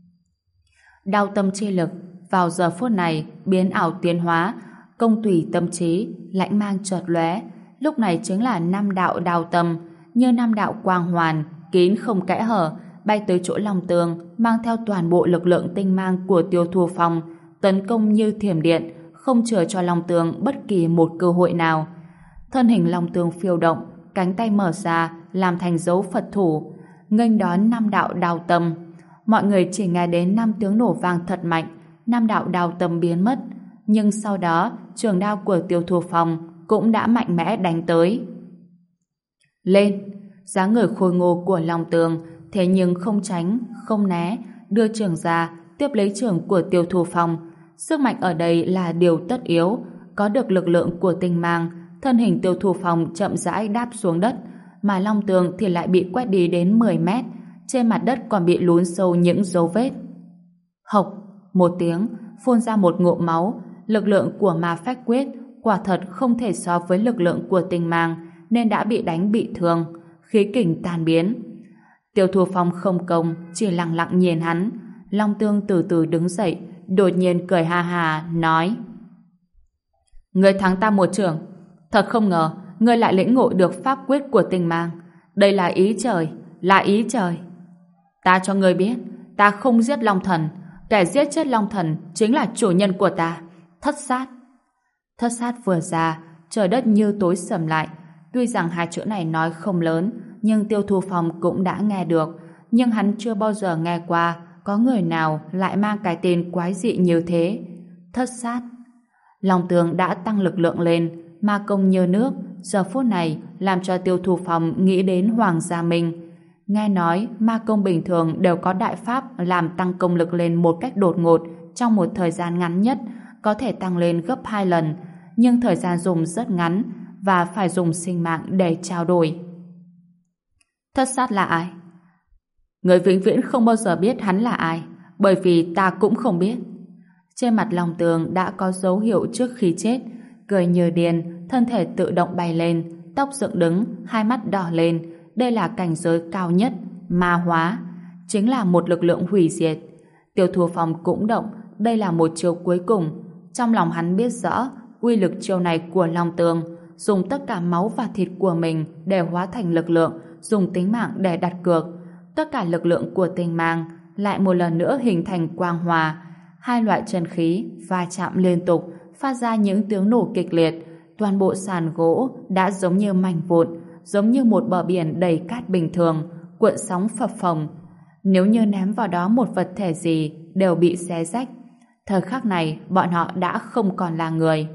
Đao tâm chi lực vào giờ phút này biến ảo tiến hóa, công tùy tâm trí, lãnh mang chợt lóe. Lúc này chính là năm đạo đao tâm, như năm đạo quang hoàn, kín không kẽ hở, bay tới chỗ Long Tường, mang theo toàn bộ lực lượng tinh mang của Tiêu Thu Phong, tấn công như thiểm điện, không chừa cho Long Tường bất kỳ một cơ hội nào. Thân hình Long Tường phiêu động, cánh tay mở ra, làm thành dấu Phật thủ, nghênh đón năm đạo đao tâm. Mọi người chỉ nghe đến 5 tiếng nổ vang thật mạnh, 5 đạo đao tâm biến mất, nhưng sau đó trường đao của Tiêu Thu Phong cũng đã mạnh mẽ đánh tới. Lên! Dáng người khôi ngô của Long Tường thế nhưng không tránh, không né, đưa trường ra, tiếp lấy trường của Tiêu Thu Phong. Sức mạnh ở đây là điều tất yếu, có được lực lượng của tinh mang, thân hình Tiêu Thu Phong chậm rãi đáp xuống đất, mà Long Tường thì lại bị quét đi đến 10 mét, trên mặt đất còn bị lún sâu những dấu vết. Hộc! Một tiếng, phun ra một ngụm máu. Lực lượng của ma phách quyết quả thật không thể so với lực lượng của tinh mang, nên đã bị đánh bị thương, khí kình tan biến. Tiêu Thu Phong không công, chỉ lặng lặng nhìn hắn. Long Tường từ từ đứng dậy, đột nhiên cười ha ha, nói: Ngươi thắng ta một trường. Thật không ngờ, ngươi lại lĩnh ngộ được pháp quyết của tinh mang. Đây là ý trời, là ý trời. Ta cho ngươi biết, ta không giết Long Thần. Kẻ giết chết Long Thần chính là chủ nhân của ta, Thất Sát. Thất Sát vừa ra, trời đất như tối sầm lại. Tuy rằng hai chữ này nói không lớn, nhưng Tiêu Thu Phong cũng đã nghe được. Nhưng hắn chưa bao giờ nghe qua có người nào lại mang cái tên quái dị như thế. Thất Sát. Long Tường đã tăng lực lượng lên, ma công như nước, giờ phút này làm cho Tiêu Thu Phong nghĩ đến Hoàng Gia Minh. Nghe nói ma công bình thường đều có đại pháp làm tăng công lực lên một cách đột ngột trong một thời gian ngắn nhất, có thể tăng lên gấp 2 lần, nhưng thời gian dùng rất ngắn và phải dùng sinh mạng để trao đổi. Thất Sát là ai? Người vĩnh viễn không bao giờ biết hắn là ai, bởi vì ta cũng không biết. Trên mặt Long Tường đã có dấu hiệu trước khi chết, cười như điên, thân thể tự động bay lên, tóc dựng đứng, hai mắt đỏ lên. Đây là cảnh giới cao nhất, ma hóa, chính là một lực lượng hủy diệt. Tiêu Thu Phong cũng động, đây là một chiêu cuối cùng. Trong lòng hắn biết rõ uy lực chiêu này của Long Tường, dùng tất cả máu và thịt của mình để hóa thành lực lượng, dùng tính mạng để đặt cược. Tất cả lực lượng của tinh mang lại một lần nữa hình thành quang hòa, hai loại chân khí va chạm liên tục, phát ra những tiếng nổ kịch liệt. Toàn bộ sàn gỗ đã giống như mảnh vụn, giống như một bờ biển đầy cát bình thường, cuộn sóng phập phồng. Nếu như ném vào đó một vật thể gì đều bị xé rách. Thời khắc này bọn họ đã không còn là người.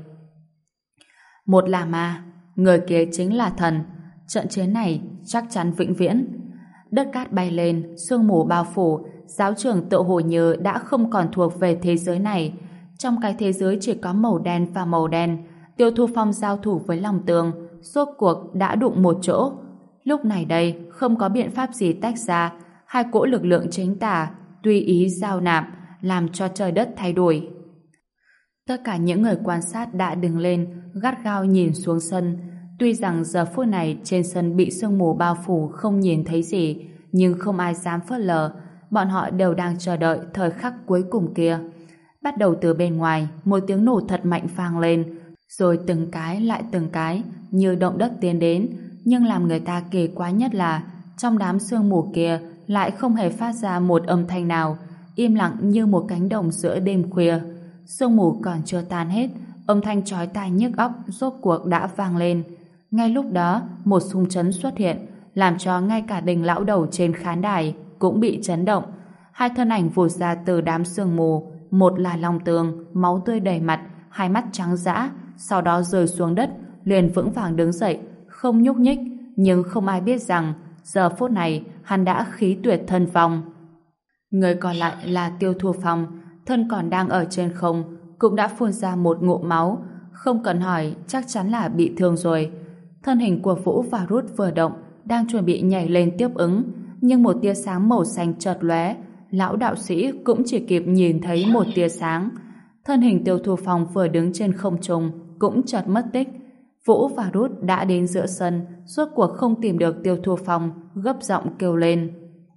Một là ma, người kia chính là thần. Trận chiến này chắc chắn vĩnh viễn. Đất cát bay lên, sương mù bao phủ, giáo trường tựa hồ như đã không còn thuộc về thế giới này. Trong cái thế giới chỉ có màu đen và màu đen. Tiêu Thu Phong giao thủ với Long Tường, rốt cuộc đã đụng một chỗ. Lúc này đây không có biện pháp gì tách ra, hai cỗ lực lượng chính tà tùy ý giao nạp, làm cho trời đất thay đổi. Tất cả những người quan sát đã đứng lên, gắt gao nhìn xuống sân. Tuy rằng giờ phút này trên sân bị sương mù bao phủ không nhìn thấy gì, nhưng không ai dám phớt lờ. Bọn họ đều đang chờ đợi thời khắc cuối cùng kia. Bắt đầu từ bên ngoài, một tiếng nổ thật mạnh vang lên, rồi từng cái lại từng cái như động đất tiến đến. Nhưng làm người ta kỳ quái nhất là trong đám sương mù kia lại không hề phát ra một âm thanh nào, im lặng như một cánh đồng giữa đêm khuya. sương mù còn chưa tan hết, âm thanh chói tai nhức óc rốt cuộc đã vang lên. Ngay lúc đó, một xung chấn xuất hiện, làm cho ngay cả đình lão đầu trên khán đài cũng bị chấn động. Hai thân ảnh vụt ra từ đám sương mù, một là Long Tường, máu tươi đầy mặt, hai mắt trắng dã, sau đó rơi xuống đất, liền vững vàng đứng dậy, không nhúc nhích, nhưng không ai biết rằng giờ phút này hắn đã khí tuyệt thân vong. Người còn lại là Tiêu Thu Phong, thân còn đang ở trên không, cũng đã phun ra một ngụm máu, không cần hỏi chắc chắn là bị thương rồi. Thân hình của Vũ và Rút vừa động, đang chuẩn bị nhảy lên tiếp ứng, nhưng một tia sáng màu xanh chợt lóe, lão đạo sĩ cũng chỉ kịp nhìn thấy một tia sáng. Thân hình Tiêu Thu Phong vừa đứng trên không trung cũng chợt mất tích. Vũ và Rút đã đến giữa sân, rốt cuộc không tìm được Tiêu Thu Phong, gấp giọng kêu lên.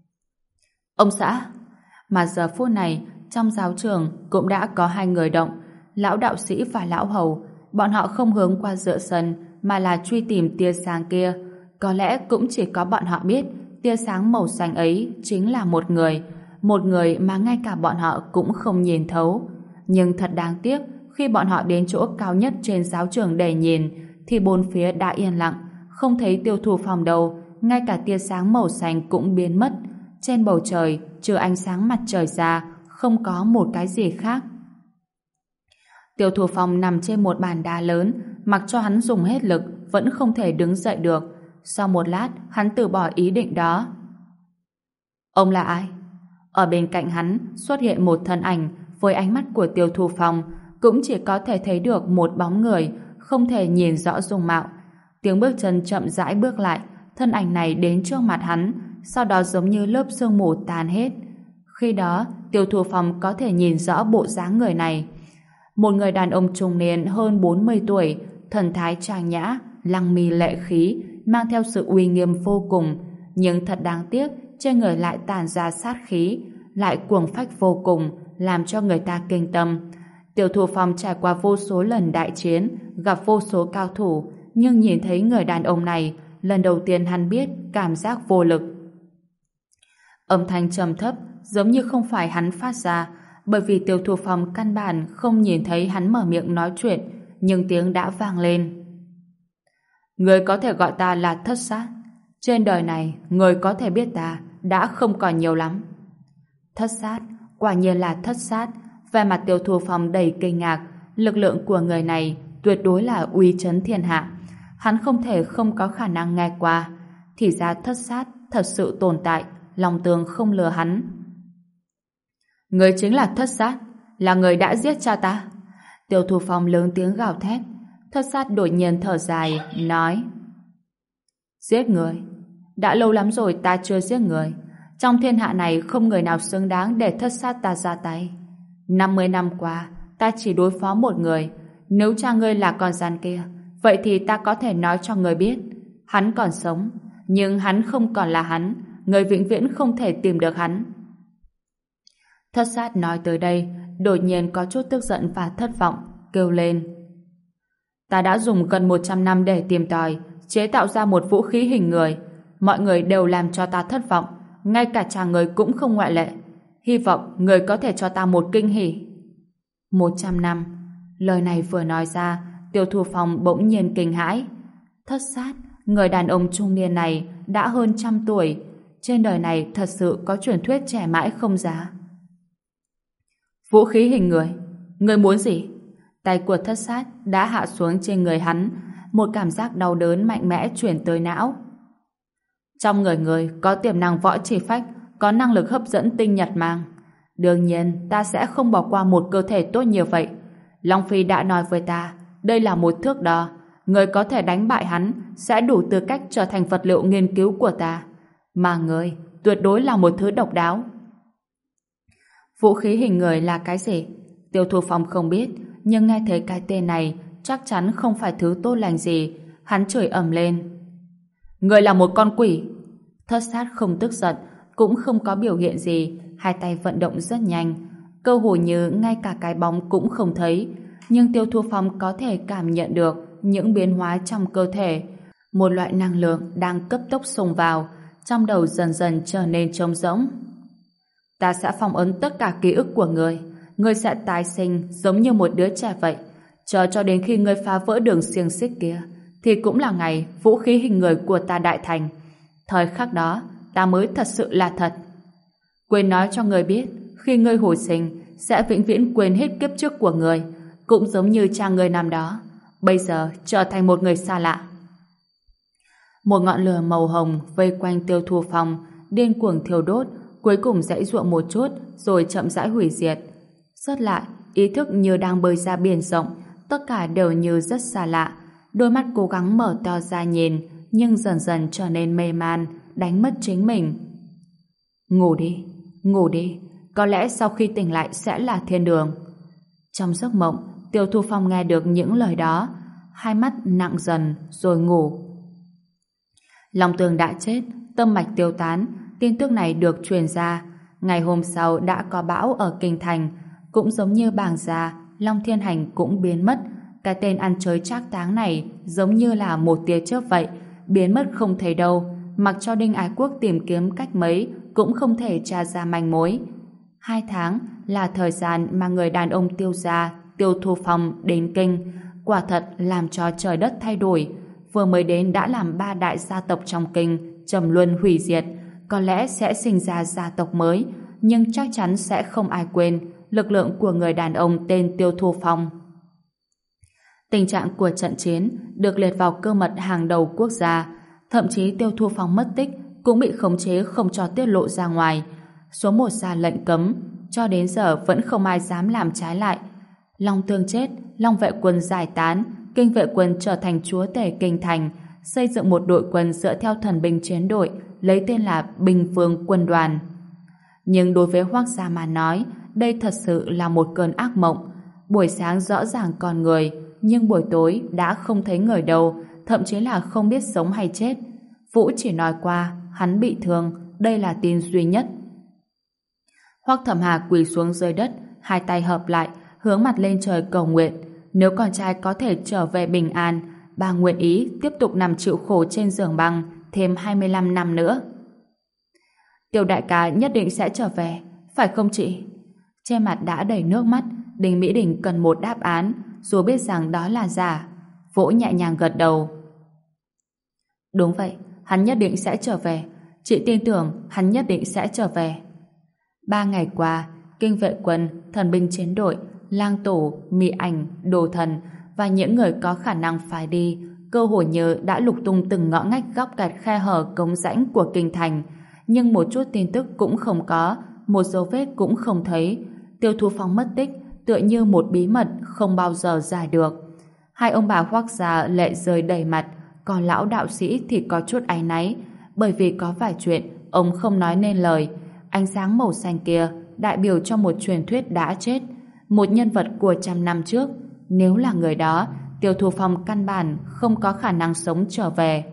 Ông xã! Mà giờ phút này, trong giáo trường cũng đã có hai người động, lão đạo sĩ và lão hầu. Bọn họ không hướng qua giữa sân, mà là truy tìm tia sáng kia. Có lẽ cũng chỉ có bọn họ biết tia sáng màu xanh ấy chính là một người mà ngay cả bọn họ cũng không nhìn thấu. Nhưng thật đáng tiếc, khi bọn họ đến chỗ cao nhất trên giáo trường để nhìn, thì bốn phía đã yên lặng, không thấy Tiêu Thu Phong đâu, ngay cả tia sáng màu xanh cũng biến mất. Trên bầu trời, trừ ánh sáng mặt trời ra, không có một cái gì khác. Tiêu Thu Phong nằm trên một bàn đá lớn, mặc cho hắn dùng hết lực, vẫn không thể đứng dậy được. Sau một lát, hắn từ bỏ ý định đó. Ông là ai? Ở bên cạnh hắn xuất hiện một thân ảnh, với ánh mắt của Tiêu Thu Phong cũng chỉ có thể thấy được một bóng người, không thể nhìn rõ dung mạo. Tiếng bước chân chậm rãi bước lại, thân ảnh này đến trước mặt hắn, sau đó giống như lớp sương mù tan hết. Khi đó, Tiêu Thu Phong có thể nhìn rõ bộ dáng người này. Một người đàn ông trung niên hơn 40 tuổi, thần thái trang nhã, lăng mi lệ khí, mang theo sự uy nghiêm vô cùng, nhưng thật đáng tiếc, trên người lại tản ra sát khí, lại cuồng phách vô cùng, làm cho người ta kinh tâm. Tiêu Thu Phong trải qua vô số lần đại chiến, gặp vô số cao thủ, nhưng nhìn thấy người đàn ông này, lần đầu tiên hắn biết cảm giác vô lực. Âm thanh trầm thấp, giống như không phải hắn phát ra, bởi vì Tiêu Thu Phong căn bản không nhìn thấy hắn mở miệng nói chuyện, nhưng tiếng đã vang lên. Người có thể gọi ta là Thất Sát. Trên đời này, người có thể biết ta đã không còn nhiều lắm. Thất Sát, quả nhiên là Thất Sát. Về mặt Tiêu Thu Phong đầy kinh ngạc, lực lượng của người này tuyệt đối là uy chấn thiên hạ. Hắn không thể không có khả năng nghe qua. Thì ra Thất Sát thật sự tồn tại, Long Tường không lừa hắn. Người chính là Thất Sát, là người đã giết cha ta. Tiêu Thu Phong lớn tiếng gào thét. Thất Sát đột nhiên thở dài, nói: Giết người? Đã lâu lắm rồi ta chưa giết người. Trong thiên hạ này không người nào xứng đáng để Thất Sát ta ra tay. 50 năm qua, ta chỉ đối phó một người. Nếu cha ngươi là con gian kia, vậy thì ta có thể nói cho người biết. Hắn còn sống, nhưng hắn không còn là hắn. Người vĩnh viễn không thể tìm được hắn. Thất Sát nói tới đây, đột nhiên có chút tức giận và thất vọng, kêu lên: Ta đã dùng gần 100 năm để tìm tòi, chế tạo ra một vũ khí hình người. Mọi người đều làm cho ta thất vọng, ngay cả cha người cũng không ngoại lệ. Hy vọng người có thể cho ta một kinh hỉ. 100 năm. Lời này vừa nói ra, Tiêu Thu Phong bỗng nhiên kinh hãi. Thất Sát, người đàn ông trung niên này đã hơn 100 tuổi. Trên đời này thật sự có truyền thuyết trẻ mãi không già. Vũ khí hình người, người muốn gì? Tay của Thất Sát đã hạ xuống trên người hắn, một cảm giác đau đớn mạnh mẽ chuyển tới não. Trong người người có tiềm năng võ chỉ phách, có năng lực hấp dẫn tinh nhật mang. Đương nhiên ta sẽ không bỏ qua một cơ thể tốt như vậy. Long Phi đã nói với ta, đây là một thước đo, người có thể đánh bại hắn sẽ đủ tư cách trở thành vật liệu nghiên cứu của ta. Mà người tuyệt đối là một thứ độc đáo. Vũ khí hình người là cái gì? Tiêu Thu Phong không biết, nhưng nghe thấy cái tên này chắc chắn không phải thứ tốt lành gì. Hắn chửi ầm lên: Người là một con quỷ! Thất Sát không tức giận, cũng không có biểu hiện gì, hai tay vận động rất nhanh, cơ hồ như ngay cả cái bóng cũng không thấy. Nhưng Tiêu Thu Phong có thể cảm nhận được những biến hóa trong cơ thể. Một loại năng lượng đang cấp tốc xông vào, trong đầu dần dần trở nên trống rỗng. Ta sẽ phong ấn tất cả ký ức của người. ngươi sẽ tái sinh giống như một đứa trẻ vậy. Chờ cho đến khi ngươi phá vỡ đường xiềng xích kia, thì cũng là ngày vũ khí hình người của ta đại thành. Thời khắc đó, ta mới thật sự là thật. Quên nói cho ngươi biết, khi ngươi hồi sinh, sẽ vĩnh viễn quên hết kiếp trước của ngươi, cũng giống như cha ngươi năm đó. Bây giờ trở thành một người xa lạ. Một ngọn lửa màu hồng vây quanh Tiêu Thu Phong, điên cuồng thiêu đốt, cuối cùng giãy giụa một chút, rồi chậm rãi hủy diệt. Sót lại, ý thức như đang bơi ra biển rộng, tất cả đều như rất xa lạ. Đôi mắt cố gắng mở to ra nhìn, nhưng dần dần trở nên mê man, đánh mất chính mình. Ngủ đi, có lẽ sau khi tỉnh lại sẽ là thiên đường. Trong giấc mộng, Tiêu Thu Phong nghe được những lời đó, hai mắt nặng dần rồi ngủ. Long Tường đã chết, tâm mạch tiêu tán, tin tức này được truyền ra. Ngày hôm sau đã có bão ở Kinh Thành, cũng giống như Bàng Gia, Long Thiên Hành cũng biến mất. Cái tên ăn chơi trác táng này giống như là một tia chớp vậy, biến mất không thấy đâu, mặc cho Đinh Ái Quốc tìm kiếm cách mấy cũng không thể tra ra manh mối. 2 tháng là thời gian mà người đàn ông Tiêu gia, Tiêu Thu Phong đến Kinh, quả thật làm cho trời đất thay đổi. Vừa mới đến đã làm 3 đại gia tộc trong Kinh trầm luân hủy diệt, có lẽ sẽ sinh ra gia tộc mới, nhưng chắc chắn sẽ không ai quên lực lượng của người đàn ông tên Tiêu Thu Phong. Tình trạng của trận chiến được liệt vào cơ mật hàng đầu quốc gia, thậm chí Tiêu Thu Phong mất tích cũng bị khống chế không cho tiết lộ ra ngoài. Số 1 ra lệnh cấm, cho đến giờ vẫn không ai dám làm trái lại. Long Tương chết, Long Vệ Quân giải tán, Kinh Vệ Quân trở thành chúa tể Kinh Thành, xây dựng một đội quân dựa theo thần binh chiến đội, lấy tên là Bình Vương Quân đoàn. Nhưng đối với Hoắc gia mà nói, đây thật sự là một cơn ác mộng. Buổi sáng rõ ràng còn người, nhưng buổi tối đã không thấy người đâu, thậm chí là không biết sống hay chết. Vũ chỉ nói qua, hắn bị thương, đây là tin duy nhất. Hoắc Thẩm Hà quỳ xuống dưới đất, hai tay hợp lại, hướng mặt lên trời cầu nguyện. Nếu con trai có thể trở về bình an, bà nguyện ý tiếp tục nằm chịu khổ trên giường băng thêm 25 năm nữa. Tiểu đại ca nhất định sẽ trở về, phải không chị? Trên mặt đã đầy nước mắt, Đinh Mỹ Đình cần một đáp án, dù biết rằng đó là giả. Vũ nhẹ nhàng gật đầu. Đúng vậy, hắn nhất định sẽ trở về. Chị tin tưởng hắn nhất định sẽ trở về. 3 ngày qua, Kinh Vệ Quân, thần binh chiến đội, lang tổ, mị ảnh, đồ thần và những người có khả năng phải đi, cơ hồ như đã lục tung từng ngõ ngách góc gạch khe hở cống rãnh của Kinh Thành, nhưng một chút tin tức cũng không có, một dấu vết cũng không thấy. Tiêu Thu Phong mất tích tựa như một bí mật không bao giờ giải được. Hai ông bà Hoắc gia lệ rơi đầy mặt, còn lão đạo sĩ thì có chút áy náy, bởi vì có vài chuyện ông không nói nên lời. Ánh sáng màu xanh kia đại biểu cho một truyền thuyết đã chết, một nhân vật của 100 năm trước. Nếu là người đó, Tiêu Thu Phong căn bản không có khả năng sống trở về.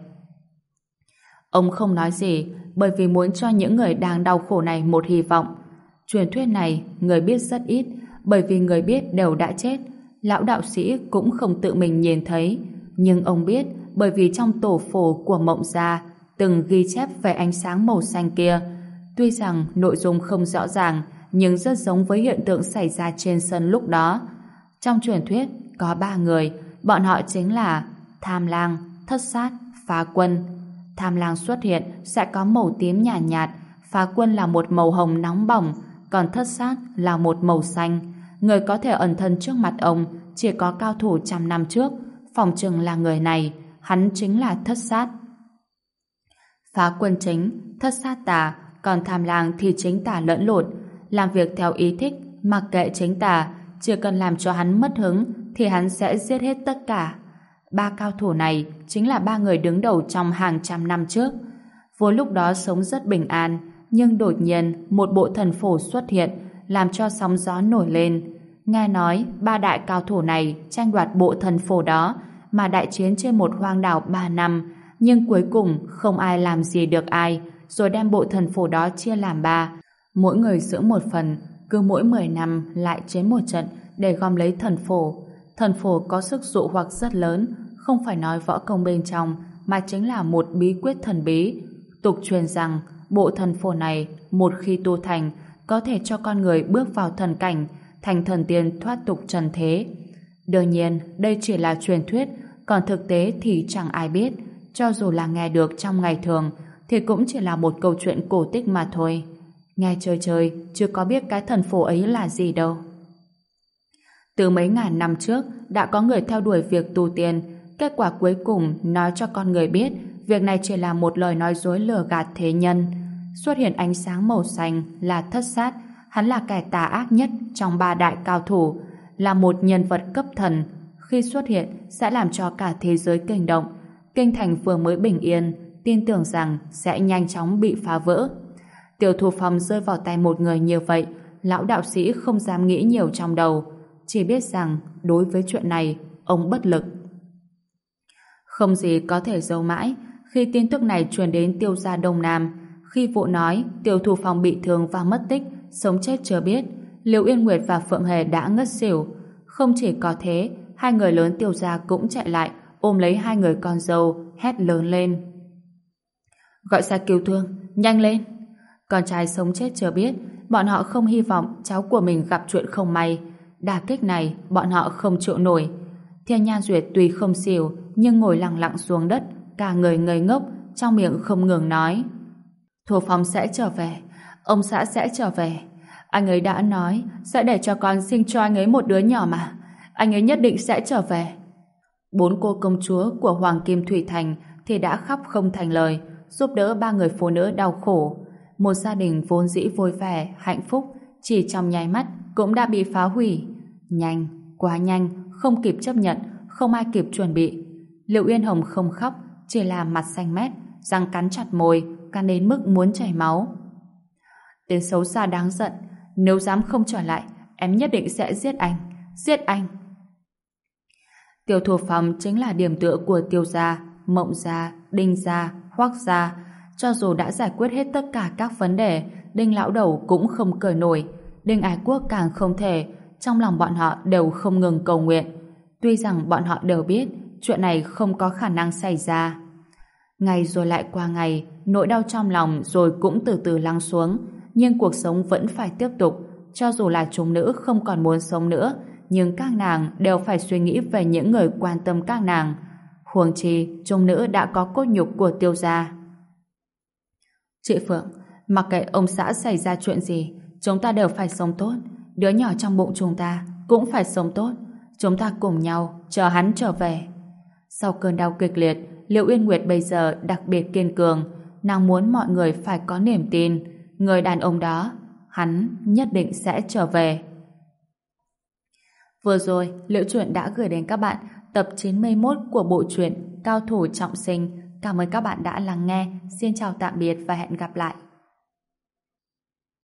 Ông không nói gì, bởi vì muốn cho những người đang đau khổ này một hy vọng. Truyền thuyết này người biết rất ít, bởi vì người biết đều đã chết. Lão đạo sĩ cũng không tự mình nhìn thấy, nhưng ông biết bởi vì trong tổ phổ của Mộng Gia từng ghi chép về ánh sáng màu xanh kia. Tuy rằng nội dung không rõ ràng, nhưng rất giống với hiện tượng xảy ra trên sân lúc đó. Trong truyền thuyết có 3 người, bọn họ chính là Tham Lang, Thất Sát, Phá Quân. Tham Lang xuất hiện sẽ có màu tím nhạt nhạt, Phá Quân là một màu hồng nóng bỏng, còn Thất Sát là một màu xanh. Người có thể ẩn thân trước mặt ông chỉ có cao thủ 100 năm trước, phỏng chừng là người này, hắn chính là Thất Sát. Phá Quân chính, Thất Sát tà, còn Tham Lang thì chính tà lẫn lộn, làm việc theo ý thích, mặc kệ chính tà, chỉ cần làm cho hắn mất hứng thì hắn sẽ giết hết tất cả. 3 cao thủ này chính là 3 người đứng đầu trong hàng trăm năm trước. Vốn lúc đó sống rất bình an, nhưng đột nhiên một bộ thần phổ xuất hiện, làm cho sóng gió nổi lên. Nghe nói 3 đại cao thủ này tranh đoạt bộ thần phổ đó mà đại chiến trên một hoang đảo 3 năm, nhưng cuối cùng không ai làm gì được ai, rồi đem bộ thần phổ đó chia làm 3, mỗi người giữ một phần, cứ mỗi 10 năm lại chiến một trận để gom lấy thần phổ. Thần phổ có sức dụ hoặc rất lớn, không phải nói võ công bên trong, mà chính là một bí quyết thần bí. Tục truyền rằng bộ thần phổ này một khi tu thành có thể cho con người bước vào thần cảnh, thành thần tiên thoát tục trần thế. Đương nhiên, đây chỉ là truyền thuyết, còn thực tế thì chẳng ai biết. Cho dù là nghe được trong ngày thường, thì cũng chỉ là một câu chuyện cổ tích mà thôi. Nghe chơi chơi, chưa có biết cái thần phổ ấy là gì đâu. Từ mấy ngàn năm trước, đã có người theo đuổi việc tu tiên. Kết quả cuối cùng nói cho con người biết việc này chỉ là một lời nói dối lừa gạt thế nhân. Xuất hiện ánh sáng màu xanh là Thất Sát. Hắn là kẻ tà ác nhất trong ba đại cao thủ, là một nhân vật cấp thần. Khi xuất hiện sẽ làm cho cả thế giới kinh động. Kinh thành vừa mới bình yên, tin tưởng rằng sẽ nhanh chóng bị phá vỡ. Tiêu Thụ Phong rơi vào tay một người như vậy, lão đạo sĩ không dám nghĩ nhiều trong đầu, chỉ biết rằng đối với chuyện này ông bất lực. Không gì có thể giấu mãi. Khi tin tức này truyền đến Tiêu gia Đông Nam, khi vụ nói Tiêu Thụ Phong bị thương và mất tích, sống chết chưa biết, Liễu Yên Nguyệt và Phượng Hề đã ngất xỉu. Không chỉ có thế, hai người lớn Tiêu gia cũng chạy lại ôm lấy hai người con dâu, hét lớn lên: gọi xe cứu thương, nhanh lên! Con trai sống chết chưa biết, bọn họ không hy vọng cháu của mình gặp chuyện không may. Đả kích này bọn họ không chịu nổi. Thiên Nha Duyệt tuy không xỉu nhưng ngồi lặng lặng xuống đất, cả người ngây ngốc, trong miệng không ngừng nói: Thù Phong sẽ trở về, ông xã sẽ trở về. Anh ấy đã nói sẽ để cho con sinh cho anh ấy một đứa nhỏ mà. Anh ấy nhất định sẽ trở về. Bốn cô công chúa của Hoàng Kim Thủy Thành thì đã khóc không thành lời, giúp đỡ ba người phụ nữ đau khổ. Một gia đình vốn dĩ vui vẻ, hạnh phúc, chỉ trong nháy mắt cũng đã bị phá hủy. Nhanh, quá nhanh, không kịp chấp nhận, không ai kịp chuẩn bị. Liệu Yên Hồng không khóc, chỉ là mặt xanh mét, răng cắn chặt môi, cắn đến mức muốn chảy máu. Tên xấu xa đáng giận, nếu dám không trở lại, em nhất định sẽ giết anh, giết anh. Tiêu Thụ Phong chính là điểm tựa của Tiêu gia, Mộng gia, Đinh gia, Hoắc gia. Cho dù đã giải quyết hết tất cả các vấn đề, Đinh lão đầu cũng không cởi nổi, Đinh Ái Quốc càng không thể. Trong lòng bọn họ đều không ngừng cầu nguyện. Tuy rằng bọn họ đều biết chuyện này không có khả năng xảy ra. Ngày rồi lại qua ngày, nỗi đau trong lòng rồi cũng từ từ lắng xuống, nhưng cuộc sống vẫn phải tiếp tục. Cho dù là chúng nữ không còn muốn sống nữa, nhưng các nàng đều phải suy nghĩ về những người quan tâm các nàng. Huống chi chúng nữ đã có cốt nhục của Tiêu gia. Chị Phượng, mặc kệ ông xã xảy ra chuyện gì, chúng ta đều phải sống tốt. Đứa nhỏ trong bụng chúng ta cũng phải sống tốt. Chúng ta cùng nhau chờ hắn trở về. Sau cơn đau kịch liệt, Liễu Uyên Nguyệt bây giờ đặc biệt kiên cường. Nàng muốn mọi người phải có niềm tin. Người đàn ông đó, hắn nhất định sẽ trở về. Vừa rồi, Liễu Chuyện đã gửi đến các bạn tập 91 của bộ truyện Cao Thủ Trọng Sinh. Cảm ơn các bạn đã lắng nghe. Xin chào tạm biệt và hẹn gặp lại.